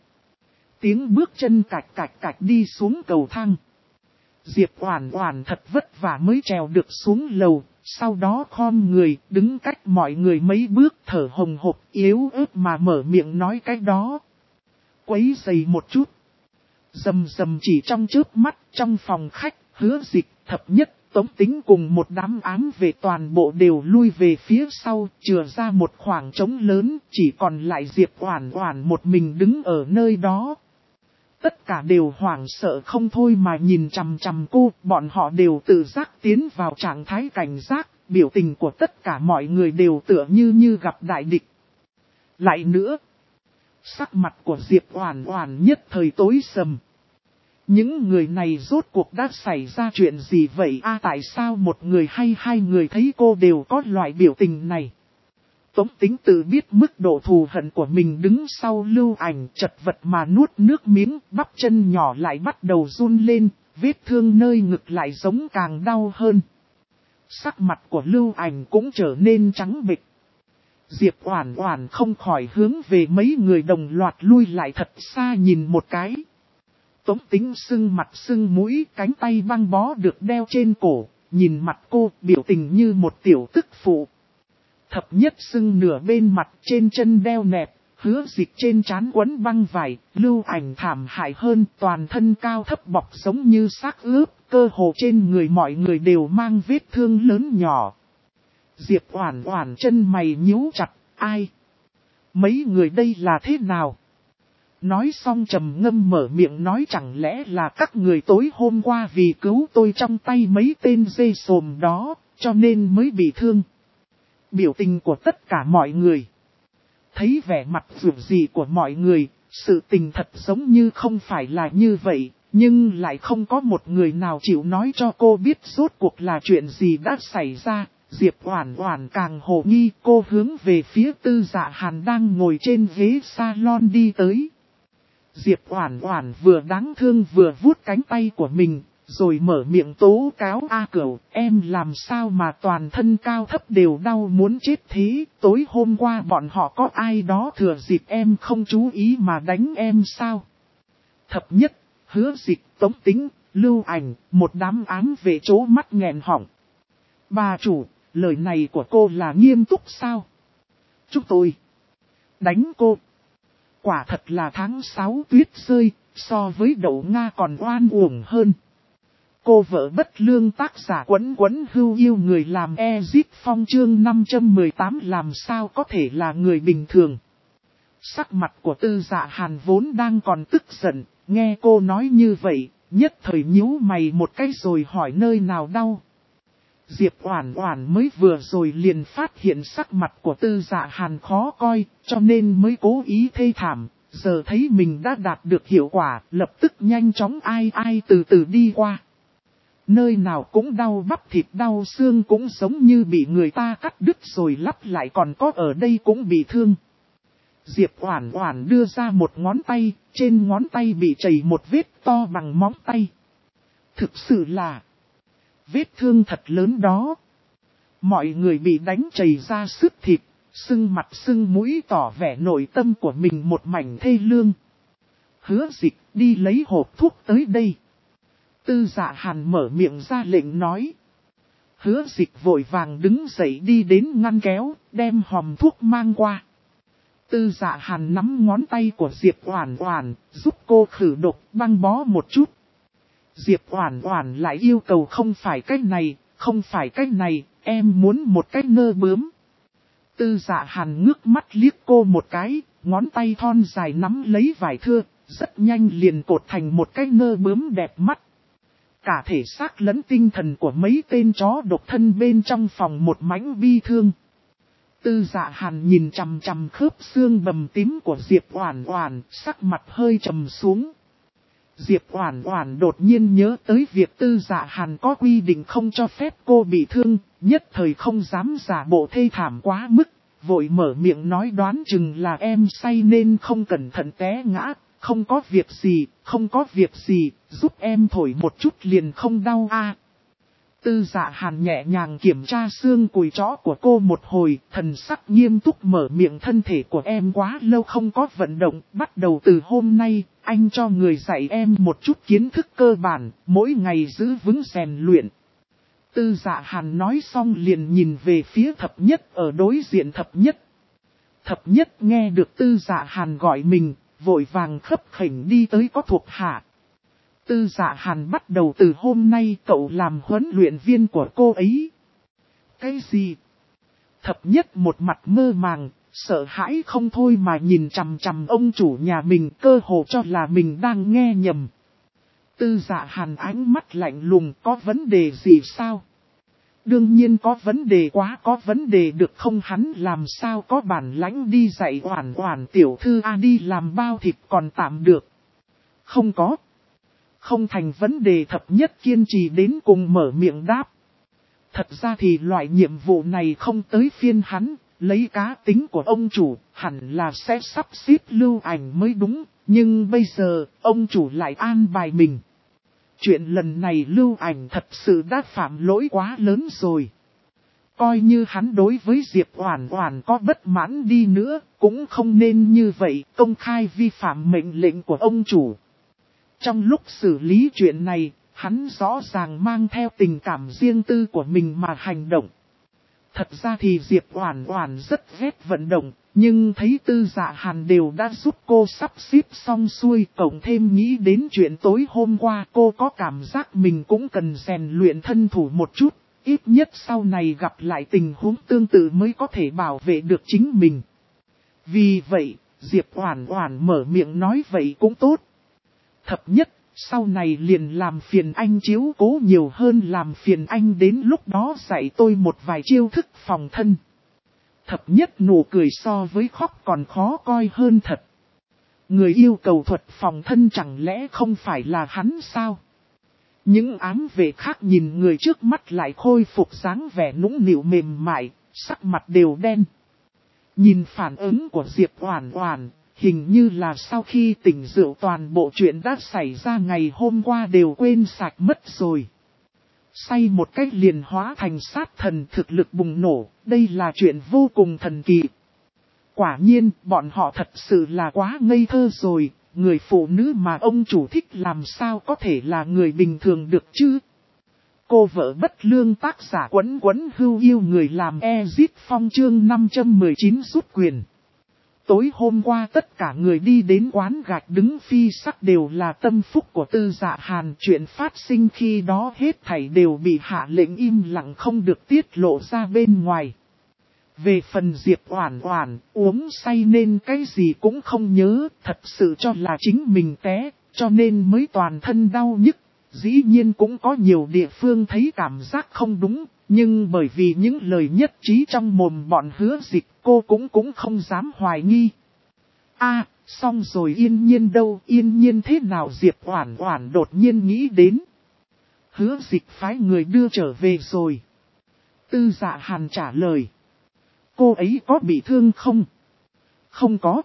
A: Tiếng bước chân cạch cạch cạch đi xuống cầu thang. Diệp Oản Oản thật vất vả mới trèo được xuống lầu, sau đó khom người, đứng cách mọi người mấy bước thở hồng hộc yếu ớt mà mở miệng nói cái đó. Quấy rầy một chút. Rầm rầm chỉ trong chớp mắt, trong phòng khách, Hứa Dịch, Thập Nhất, Tống Tĩnh cùng một đám ám vệ toàn bộ đều lui về phía sau, chừa ra một khoảng trống lớn, chỉ còn lại Diệp Oản Oản một mình đứng ở nơi đó. Tất cả đều hoảng sợ không thôi mà nhìn chằm chằm cô, bọn họ đều tự giác tiến vào trạng thái cảnh giác, biểu tình của tất cả mọi người đều tựa như gặp đại địch. Lại nữa, sắc mặt của Diệp Oản Oản nhất thời tối sầm. Những người này rốt cuộc đã xảy ra chuyện gì vậy tại sao một người hay hai người thấy cô đều có loại biểu tình này? Tống Tĩnh tự biết mức độ thù hận của mình đứng sau Lưu Ảnh chật vật mà nuốt nước miếng, bắp chân nhỏ lại bắt đầu run lên, vết thương nơi ngực lại giống càng đau hơn. Sắc mặt của Lưu Ảnh cũng trở nên trắng bệch. Diệp Oản Oản không khỏi hướng về mấy người đồng loạt lui lại thật xa nhìn một cái. Tống Tĩnh sưng mặt sưng mũi, cánh tay băng bó được đeo trên cổ, nhìn mặt cô biểu tình như một tiểu tức phụ. Thập Nhất sưng nửa bên mặt, trên chân đeo nẹp, Hứa Dịch trên trán quấn băng vải, Lưu Ảnh thảm hại hơn, toàn thân cao thấp bọc giống như xác ướp, cơ hồ trên người mọi người đều mang vết thương lớn nhỏ. Diệp Oản Oản chân mày nhíu chặt, ai? Mấy người đây là thế nào? Nói xong trầm ngâm mở miệng nói chẳng lẽ là các người tối hôm qua vì cứu tôi trong tay mấy tên dê sồm đó, cho nên mới bị thương. Biểu tình của tất cả mọi người. Thấy vẻ mặt rụt rì của mọi người, sự tình thật giống như không phải là như vậy, nhưng lại không có một người nào chịu nói cho cô biết rốt cuộc là chuyện gì đã xảy ra. Diệp Oản Oản càng hồ nghi, cô hướng về phía Tư Dạ Hàn đang ngồi trên ghế salon đi tới. Diệp Oản Oản vừa đáng thương vừa vuốt cánh tay của mình, rồi mở miệng tố cáo Cửu, em làm sao mà toàn thân cao thấp đều đau muốn chết thế, tối hôm qua bọn họ có ai đó thừa dịp em không chú ý mà đánh em sao? Thập Nhất, Hứa Dịch, Tống Tĩnh, Lưu Ảnh, một đám ám vệ trố mắt nghẹn họng. Bà chủ, lời này của cô là nghiêm túc sao? Chúng tôi đánh cô. Quả thật là tháng 6 tuyết rơi, so với đậu Nga còn oan uổng hơn. Cô vợ bất lương tác giả Quấn Quấn Hưu yêu người làm Ezit Phong chương 518 làm sao có thể là người bình thường. Sắc mặt của Tư Dạ Hàn vốn đang còn tức giận, nghe cô nói như vậy, nhất thời nhíu mày một cái rồi hỏi nơi nào đau. Diệp Oản Oản mới vừa rồi liền phát hiện sắc mặt của Tư Dạ Hàn khó coi, cho nên mới cố ý thê thảm, giờ thấy mình đã đạt được hiệu quả, lập tức nhanh chóng ai từ từ đi qua. Nơi nào cũng đau bắp thịt đau xương cũng giống như bị người ta cắt đứt rồi lắp lại còn có ở đây cũng bị thương. Diệp Oản Oản đưa ra một ngón tay, trên ngón tay bị chảy một vết to bằng móng tay. Thực sự là vết thương thật lớn đó. Mọi người bị đánh chảy ra sức thịt, sưng mặt sưng mũi tỏ vẻ nội tâm của mình một mảnh thê lương. Hứa Dịch đi lấy hộp thuốc tới đây. Tư Dạ Hàn mở miệng ra lệnh nói. Hứa Dịch vội vàng đứng dậy đi đến ngăn kéo, đem hòm thuốc mang qua. Tư Dạ Hàn nắm ngón tay của Diệp Oản Oản, giúp cô khử độc băng bó một chút. Diệp Oản Oản lại yêu cầu không phải cái này, không phải cái này, em muốn một cái nơ bướm. Tư Dạ Hàn ngước mắt liếc cô một cái, ngón tay thon dài nắm lấy vải thưa, rất nhanh liền cột thành một cái nơ bướm đẹp mắt. Cả thể xác lẫn tinh thần của mấy tên chó độc thân bên trong phòng một mảnh bi thương. Tư Dạ Hàn nhìn chằm chằm khớp xương bầm tím của Diệp Oản Oản, sắc mặt hơi trầm xuống. Diệp Oản Oản đột nhiên nhớ tới việc Tư Dạ Hàn có quy định không cho phép cô bị thương, nhất thời không dám giả bộ thê thảm quá mức, vội mở miệng nói đoán chừng là em say nên không cẩn thận té ngã, không có việc gì, không có việc gì, giúp em thổi một chút liền không đau a. Tư Dạ Hàn nhẹ nhàng kiểm tra xương cùi chó của cô một hồi, thần sắc nghiêm túc mở miệng thân thể của em quá lâu không có vận động, bắt đầu từ hôm nay, anh cho người dạy em một chút kiến thức cơ bản, mỗi ngày giữ vững rèn luyện. Tư Dạ Hàn nói xong liền nhìn về phía Thập Nhất ở đối diện Thập Nhất. Thập Nhất nghe được Tư Dạ Hàn gọi mình, vội vàng khấp khểnh đi tới có thuộc hạ. Tư Dạ Hàn bắt đầu từ hôm nay cậu làm huấn luyện viên của cô ấy. Cái gì? Thập Nhất một mặt mơ màng, sợ hãi không thôi mà nhìn chằm chằm ông chủ nhà mình cơ hồ cho là mình đang nghe nhầm. Tư Dạ Hàn ánh mắt lạnh lùng có vấn đề gì sao? Đương nhiên có vấn đề quá có vấn đề được không hắn làm sao có bản lãnh đi dạy Oản Oản tiểu thư đi làm bao thịt còn tạm được. Không có. Không thành vấn đề Thập Nhất kiên trì đến cùng mở miệng đáp. Thật ra thì loại nhiệm vụ này không tới phiên hắn, lấy cá tính của ông chủ, hẳn là sẽ sắp xếp Lưu Ảnh mới đúng, nhưng bây giờ, ông chủ lại an bài mình. Chuyện lần này Lưu Ảnh thật sự đã phạm lỗi quá lớn rồi. Coi như hắn đối với Diệp Oản Oản có bất mãn đi nữa, cũng không nên như vậy, công khai vi phạm mệnh lệnh của ông chủ. Trong lúc xử lý chuyện này, hắn rõ ràng mang theo tình cảm riêng tư của mình mà hành động. Thật ra thì Diệp Oản Oản rất ghét vận động, nhưng thấy Tư Dạ Hàn đều đã giúp cô sắp xếp xong xuôi, cộng thêm nghĩ đến chuyện tối hôm qua cô có cảm giác mình cũng cần rèn luyện thân thủ một chút, ít nhất sau này gặp lại tình huống tương tự mới có thể bảo vệ được chính mình. Vì vậy, Diệp Oản Oản mở miệng nói vậy cũng tốt. Thập Nhất, sau này liền làm phiền anh chiếu cố nhiều hơn làm phiền anh đến lúc đó dạy tôi một vài chiêu thức phòng thân. Thập Nhất nụ cười so với khóc còn khó coi hơn thật. Người yêu cầu thuật phòng thân chẳng lẽ không phải là hắn sao? Những ám vệ khác nhìn người trước mắt lại khôi phục dáng vẻ nũng nịu mềm mại, sắc mặt đều đen. Nhìn phản ứng của Diệp Oản Oản, hình như là sau khi tỉnh rượu toàn bộ chuyện đã xảy ra ngày hôm qua đều quên sạch mất rồi. Say một cách liền hóa thành sát thần thực lực bùng nổ, đây là chuyện vô cùng thần kỳ. Quả nhiên, bọn họ thật sự là quá ngây thơ rồi, người phụ nữ mà ông chủ thích làm sao có thể là người bình thường được chứ? Cô vợ bất lương tác giả Quấn Quấn Hưu yêu người làm Ezit Phong chương 519 rút quyền. Tối hôm qua tất cả người đi đến quán gạch đứng phi sắc đều là tâm phúc của Tư Dạ Hàn. Chuyện phát sinh khi đó hết thảy đều bị hạ lệnh im lặng không được tiết lộ ra bên ngoài. Về phần Diệp Oản Oản, uống say nên cái gì cũng không nhớ, thật sự cho là chính mình té, cho nên mới toàn thân đau nhức. Dĩ nhiên cũng có nhiều địa phương thấy cảm giác không đúng, nhưng bởi vì những lời nhất trí trong mồm bọn Hứa Dịch cô cũng không dám hoài nghi. Xong rồi Yên Nhiên đâu, Yên Nhiên thế nào Diệp Oản Oản đột nhiên nghĩ đến. Hứa Dịch phái người đưa trở về rồi. Tư Dạ Hàn trả lời. Cô ấy có bị thương không? Không có.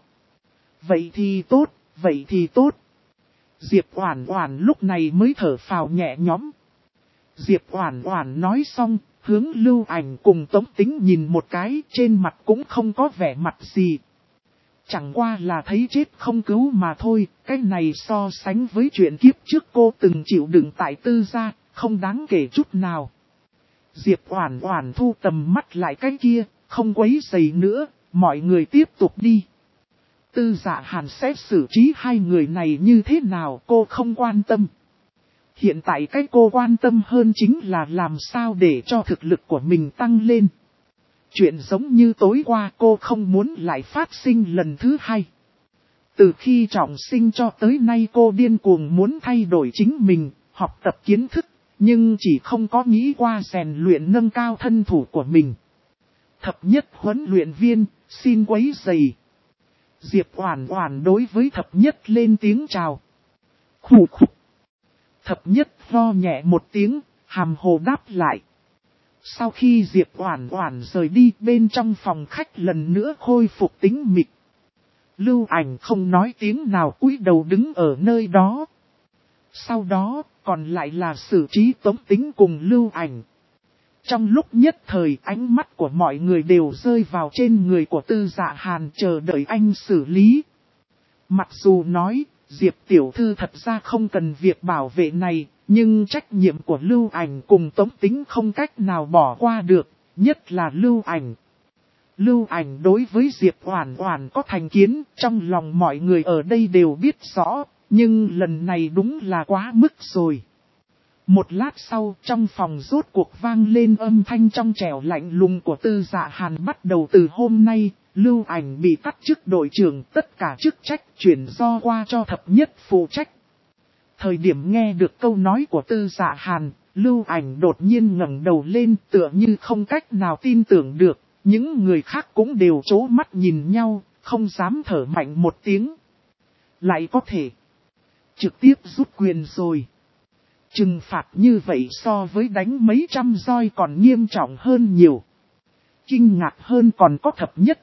A: Vậy thì tốt, vậy thì tốt. Diệp Oản Oản lúc này mới thở phào nhẹ nhõm. Diệp Oản Oản nói xong, hướng Lưu Ảnh cùng Tống Tĩnh nhìn một cái, trên mặt cũng không có vẻ mặt gì. Chẳng qua là thấy chết không cứu mà thôi, cái này so sánh với chuyện kiếp trước cô từng chịu đựng tại Tư gia, không đáng kể chút nào. Diệp Oản Oản thu tầm mắt lại cái kia, không quấy rầy nữa, mọi người tiếp tục đi. Tư Dạ Hàn sẽ xử trí hai người này như thế nào cô không quan tâm. Hiện tại cái cô quan tâm hơn chính là làm sao để cho thực lực của mình tăng lên. Chuyện giống như tối qua cô không muốn lại phát sinh lần thứ hai. Từ khi trọng sinh cho tới nay cô điên cuồng muốn thay đổi chính mình, học tập kiến thức, nhưng chỉ không có nghĩ qua rèn luyện nâng cao thân thủ của mình. Thập nhất huấn luyện viên, xin quấy rầy. Diệp Oản Oản đối với thập nhất lên tiếng chào. Khụ khụ. Thập nhất lo nhẹ một tiếng, hàm hồ đáp lại. Sau khi Diệp Oản Oản rời đi, bên trong phòng khách lần nữa khôi phục tĩnh mịch. Lưu Ảnh không nói tiếng nào cúi đầu đứng ở nơi đó. Sau đó, còn lại là xử trí Tống Tĩnh cùng Lưu Ảnh. Trong lúc nhất thời ánh mắt của mọi người đều rơi vào trên người của Tư Dạ Hàn chờ đợi anh xử lý. Mặc dù nói, Diệp tiểu thư thật ra không cần việc bảo vệ này, nhưng trách nhiệm của Lưu Ảnh cùng Tống Tĩnh không cách nào bỏ qua được, nhất là Lưu Ảnh. Lưu Ảnh đối với Diệp Oản Oản có thành kiến, trong lòng mọi người ở đây đều biết rõ, nhưng lần này đúng là quá mức rồi. Một lát sau, trong phòng rốt cuộc vang lên âm thanh trong trẻo lạnh lùng của Tư Dạ Hàn. Bắt đầu từ hôm nay, Lưu Ảnh bị cắt chức đội trưởng, tất cả chức trách chuyển do qua cho thập nhất phụ trách. Thời điểm nghe được câu nói của Tư Dạ Hàn, Lưu Ảnh đột nhiên ngẩng đầu lên tựa như không cách nào tin tưởng được, những người khác cũng đều trố mắt nhìn nhau, không dám thở mạnh một tiếng. Lại có thể trực tiếp rút quyền rồi. Trừng phạt như vậy so với đánh mấy trăm roi còn nghiêm trọng hơn nhiều. Kinh ngạc hơn còn có thập nhất.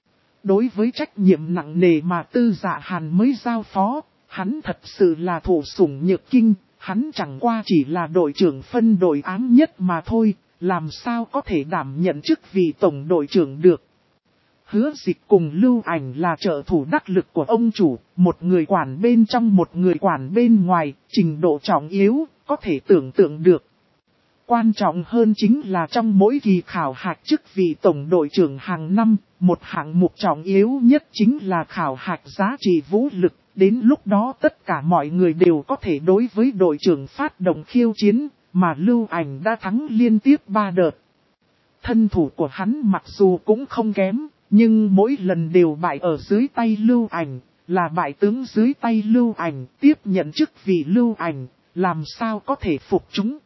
A: Đối với trách nhiệm nặng nề mà Tư Dạ Hàn mới giao phó, hắn thật sự là thủ sủng nhược kinh, hắn chẳng qua chỉ là đội trưởng phân đội ám nhất mà thôi, làm sao có thể đảm nhận chức vị tổng đội trưởng được. Hứa Dịch cùng Lưu Ảnh là trợ thủ đắc lực của ông chủ, một người quản bên trong một người quản bên ngoài, trình độ trọng yếu, có thể tưởng tượng được. Quan trọng hơn chính là trong mỗi kỳ khảo hạch chức vị tổng đội trưởng hàng năm, một hạng mục trọng yếu nhất chính là khảo hạch giá trị vũ lực, đến lúc đó tất cả mọi người đều có thể đối với đội trưởng phát động khiêu chiến, mà Lưu Ảnh đã thắng liên tiếp 3 đợt. Thân thủ của hắn mặc dù cũng không kém, nhưng mỗi lần đều bại ở dưới tay Lưu Ảnh, là bại tướng dưới tay Lưu Ảnh, tiếp nhận chức vị Lưu Ảnh, làm sao có thể phục chúng.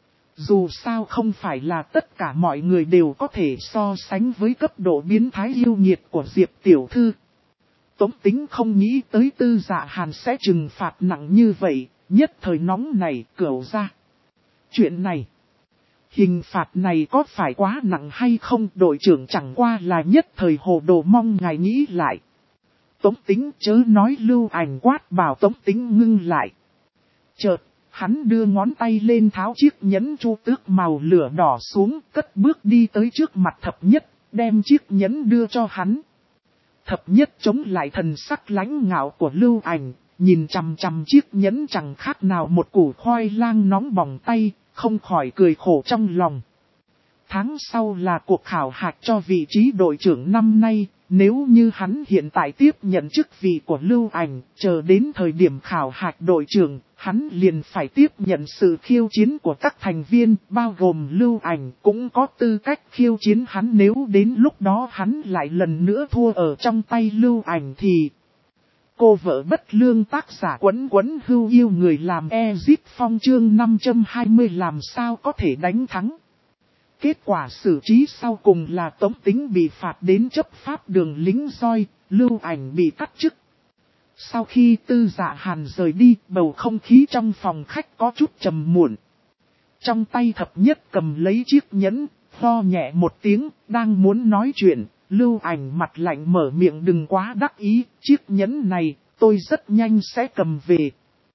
A: Dù sao không phải là tất cả mọi người đều có thể so sánh với cấp độ biến thái yêu nghiệt của Diệp tiểu thư. Tống Tĩnh không nghĩ tới Tư Dạ Hàn sẽ trừng phạt nặng như vậy, nhất thời nóng này cửu ra. Chuyện này, hình phạt này có phải quá nặng hay không? Đội trưởng chẳng qua là nhất thời hồ đồ, mong ngài nghĩ lại. Tống Tĩnh chớ nói. Lưu Ảnh quát bảo Tống Tĩnh ngưng lại. Chợt, hắn đưa ngón tay lên tháo chiếc nhẫn chu tước màu lửa đỏ xuống, cất bước đi tới trước mặt thập nhất, đem chiếc nhẫn đưa cho hắn. Thập nhất chống lại thần sắc lãnh ngạo của Lưu Ảnh, nhìn chằm chằm chiếc nhẫn chẳng khác nào một củ khoai lang nóng bỏng tay, không khỏi cười khổ trong lòng. Tháng sau là cuộc khảo hạch cho vị trí đội trưởng năm nay, nếu như hắn hiện tại tiếp nhận chức vị của Lưu Ảnh, chờ đến thời điểm khảo hạch đội trưởng, hắn liền phải tiếp nhận sự khiêu chiến của các thành viên, bao gồm Lưu Ảnh cũng có tư cách khiêu chiến hắn. Nếu đến lúc đó hắn lại lần nữa thua ở trong tay Lưu Ảnh thì... Cô vợ bất lương tác giả Quấn Quấn Hưu yêu người làm Ezip Phong chương 520 làm sao có thể đánh thắng. Kết quả xử trí sau cùng là Tống Tĩnh bị phạt đến chấp pháp đường lính roi, Lưu Ảnh bị cắt chức. Sau khi Tư Dạ Hàn rời đi, bầu không khí trong phòng khách có chút trầm muộn. Trong tay thập nhất cầm lấy chiếc nhẫn, ho nhẹ một tiếng, đang muốn nói chuyện, Lưu Ảnh mặt lạnh mở miệng đừng quá đắc ý, chiếc nhẫn này, tôi rất nhanh sẽ cầm về.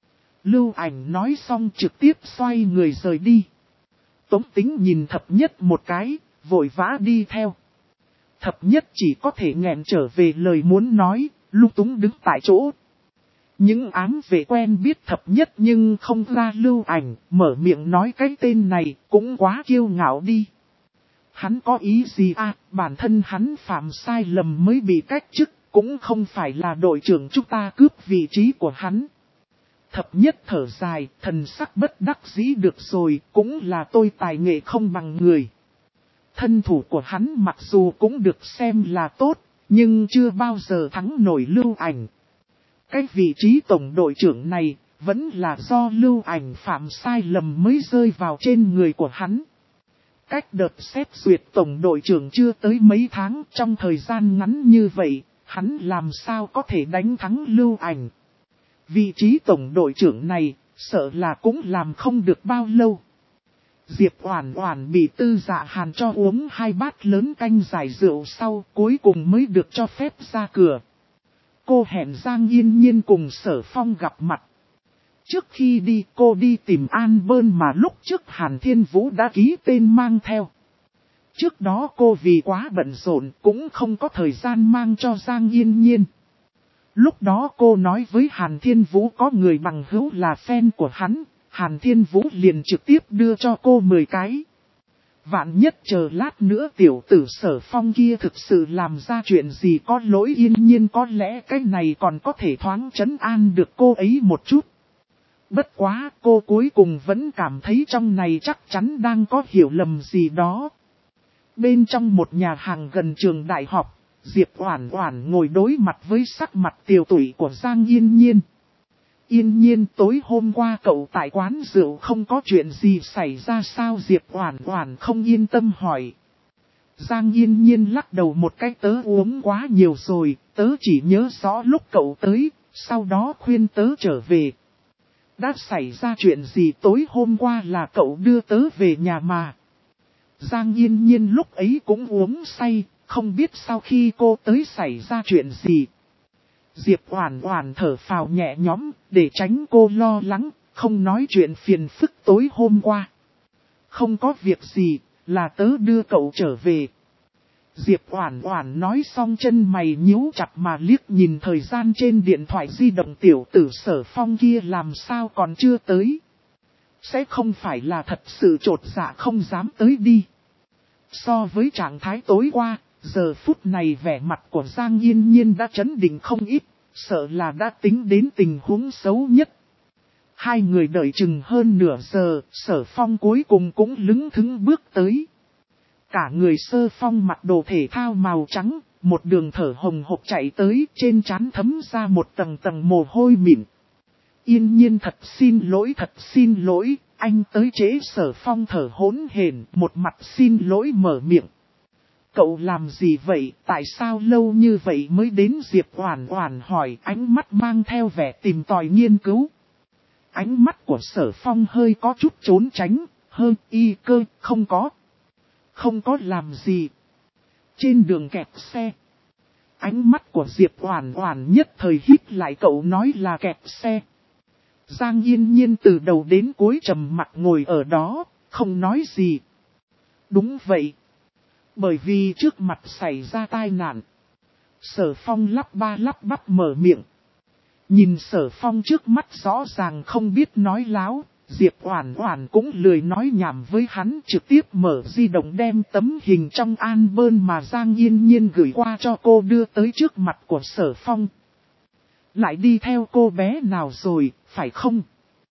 A: Lưu Ảnh nói xong trực tiếp xoay người rời đi. Tống Tính nhìn thập nhất một cái, vội vã đi theo. Thập nhất chỉ có thể nghẹn trở về lời muốn nói, lung túng đứng tại chỗ. Những ám vệ quen biết thập nhất nhưng không ra Lưu Ảnh, mở miệng nói cái tên này cũng quá kiêu ngạo đi. Hắn có ý gì à, bản thân hắn phạm sai lầm mới bị cách chức, cũng không phải là đội trưởng chúng ta cướp vị trí của hắn. Thập nhất thở dài, thần sắc bất đắc dĩ được rồi, cũng là tôi tài nghệ không bằng người. Thân thủ của hắn mặc dù cũng được xem là tốt, nhưng chưa bao giờ thắng nổi Lưu Ảnh. Cái vị trí tổng đội trưởng này, vẫn là do Lưu Ảnh phạm sai lầm mới rơi vào trên người của hắn. Cách đợt xét duyệt tổng đội trưởng chưa tới mấy tháng, trong thời gian ngắn như vậy, hắn làm sao có thể đánh thắng Lưu Ảnh. Vị trí tổng đội trưởng này, sợ là cũng làm không được bao lâu. Diệp Oản Oản bị Tư Dạ Hàn cho uống 2 bát lớn canh giải rượu sau, cuối cùng mới được cho phép ra cửa. Cô hẹn Giang Yên Nhiên cùng Sở Phong gặp mặt. Trước khi đi cô đi tìm An Bơn mà lúc trước Hàn Thiên Vũ đã ký tên mang theo. Trước đó cô vì quá bận rộn cũng không có thời gian mang cho Giang Yên Nhiên. Lúc đó cô nói với Hàn Thiên Vũ có người bằng hữu là fan của hắn, Hàn Thiên Vũ liền trực tiếp đưa cho cô 10 cái. Vạn nhất chờ lát nữa tiểu tử Sở Phong kia thực sự làm ra chuyện gì có lỗi Yên Nhiên có lẽ cái này còn có thể thoáng trấn an được cô ấy một chút. Bất quá cô cuối cùng vẫn cảm thấy trong này chắc chắn đang có hiểu lầm gì đó. Bên trong một nhà hàng gần trường đại học, Diệp Oản Oản ngồi đối mặt với sắc mặt tiều tụy của Giang Yên Nhiên. Yên Nhiên tối hôm qua cậu tại quán rượu không có chuyện gì xảy ra sao Diệp Oản Oản không yên tâm hỏi. Giang Yên Nhiên lắc đầu một cái tớ uống quá nhiều rồi, tớ chỉ nhớ rõ lúc cậu tới, sau đó khuyên tớ trở về. Đã xảy ra chuyện gì tối hôm qua là cậu đưa tớ về nhà mà. Giang Yên Nhiên lúc ấy cũng uống say, không biết sau khi cô tới xảy ra chuyện gì. Diệp Oản Oản thở phào nhẹ nhõm, để tránh cô lo lắng, không nói chuyện phiền phức tối hôm qua. Không có việc gì, là tớ đưa cậu trở về. Diệp Oản Oản nói xong chân mày nhíu chặt mà liếc nhìn thời gian trên điện thoại di động tiểu tử Sở Phong kia làm sao còn chưa tới. Sẽ không phải là thật sự chột dạ không dám tới đi. So với trạng thái tối qua, giờ phút này vẻ mặt của Giang Yên Nhiên đã chấn định không ít, sợ là đã tính đến tình huống xấu nhất. Hai người đợi chừng hơn nửa giờ, Sở Phong cuối cùng cũng lững thững bước tới. Cả người Sơ Phong mặc đồ thể thao màu trắng, một đường thở hồng hộc chạy tới, trên trán thấm ra một tầng tầng mồ hôi mịn. Yên Nhiên thật xin lỗi, anh tới trễ. Sở Phong thở hỗn hển, một mặt xin lỗi mở miệng. Cậu làm gì vậy, tại sao lâu như vậy mới đến? Diệp Oản Oản hỏi, ánh mắt mang theo vẻ tìm tòi nghiên cứu. Ánh mắt của Sở Phong hơi có chút trốn tránh, y cơ, không có làm gì. Trên đường kẹt xe. Ánh mắt của Diệp Oản Oản nhất thời híp lại, cậu nói là kẹt xe. Giang Yên Nhiên từ đầu đến cuối trầm mặc ngồi ở đó, không nói gì. Đúng vậy. Bởi vì trước mặt xảy ra tai nạn. Sở Phong lắp ba lắp bắp mở miệng. Nhìn Sở Phong trước mắt rõ ràng không biết nói láo, Diệp Oản Oản cũng lười nói nhảm với hắn, trực tiếp mở di động đem tấm hình trong album mà Giang Yên Nhiên gửi qua cho cô đưa tới trước mặt của Sở Phong. Lại đi theo cô bé nào rồi, phải không?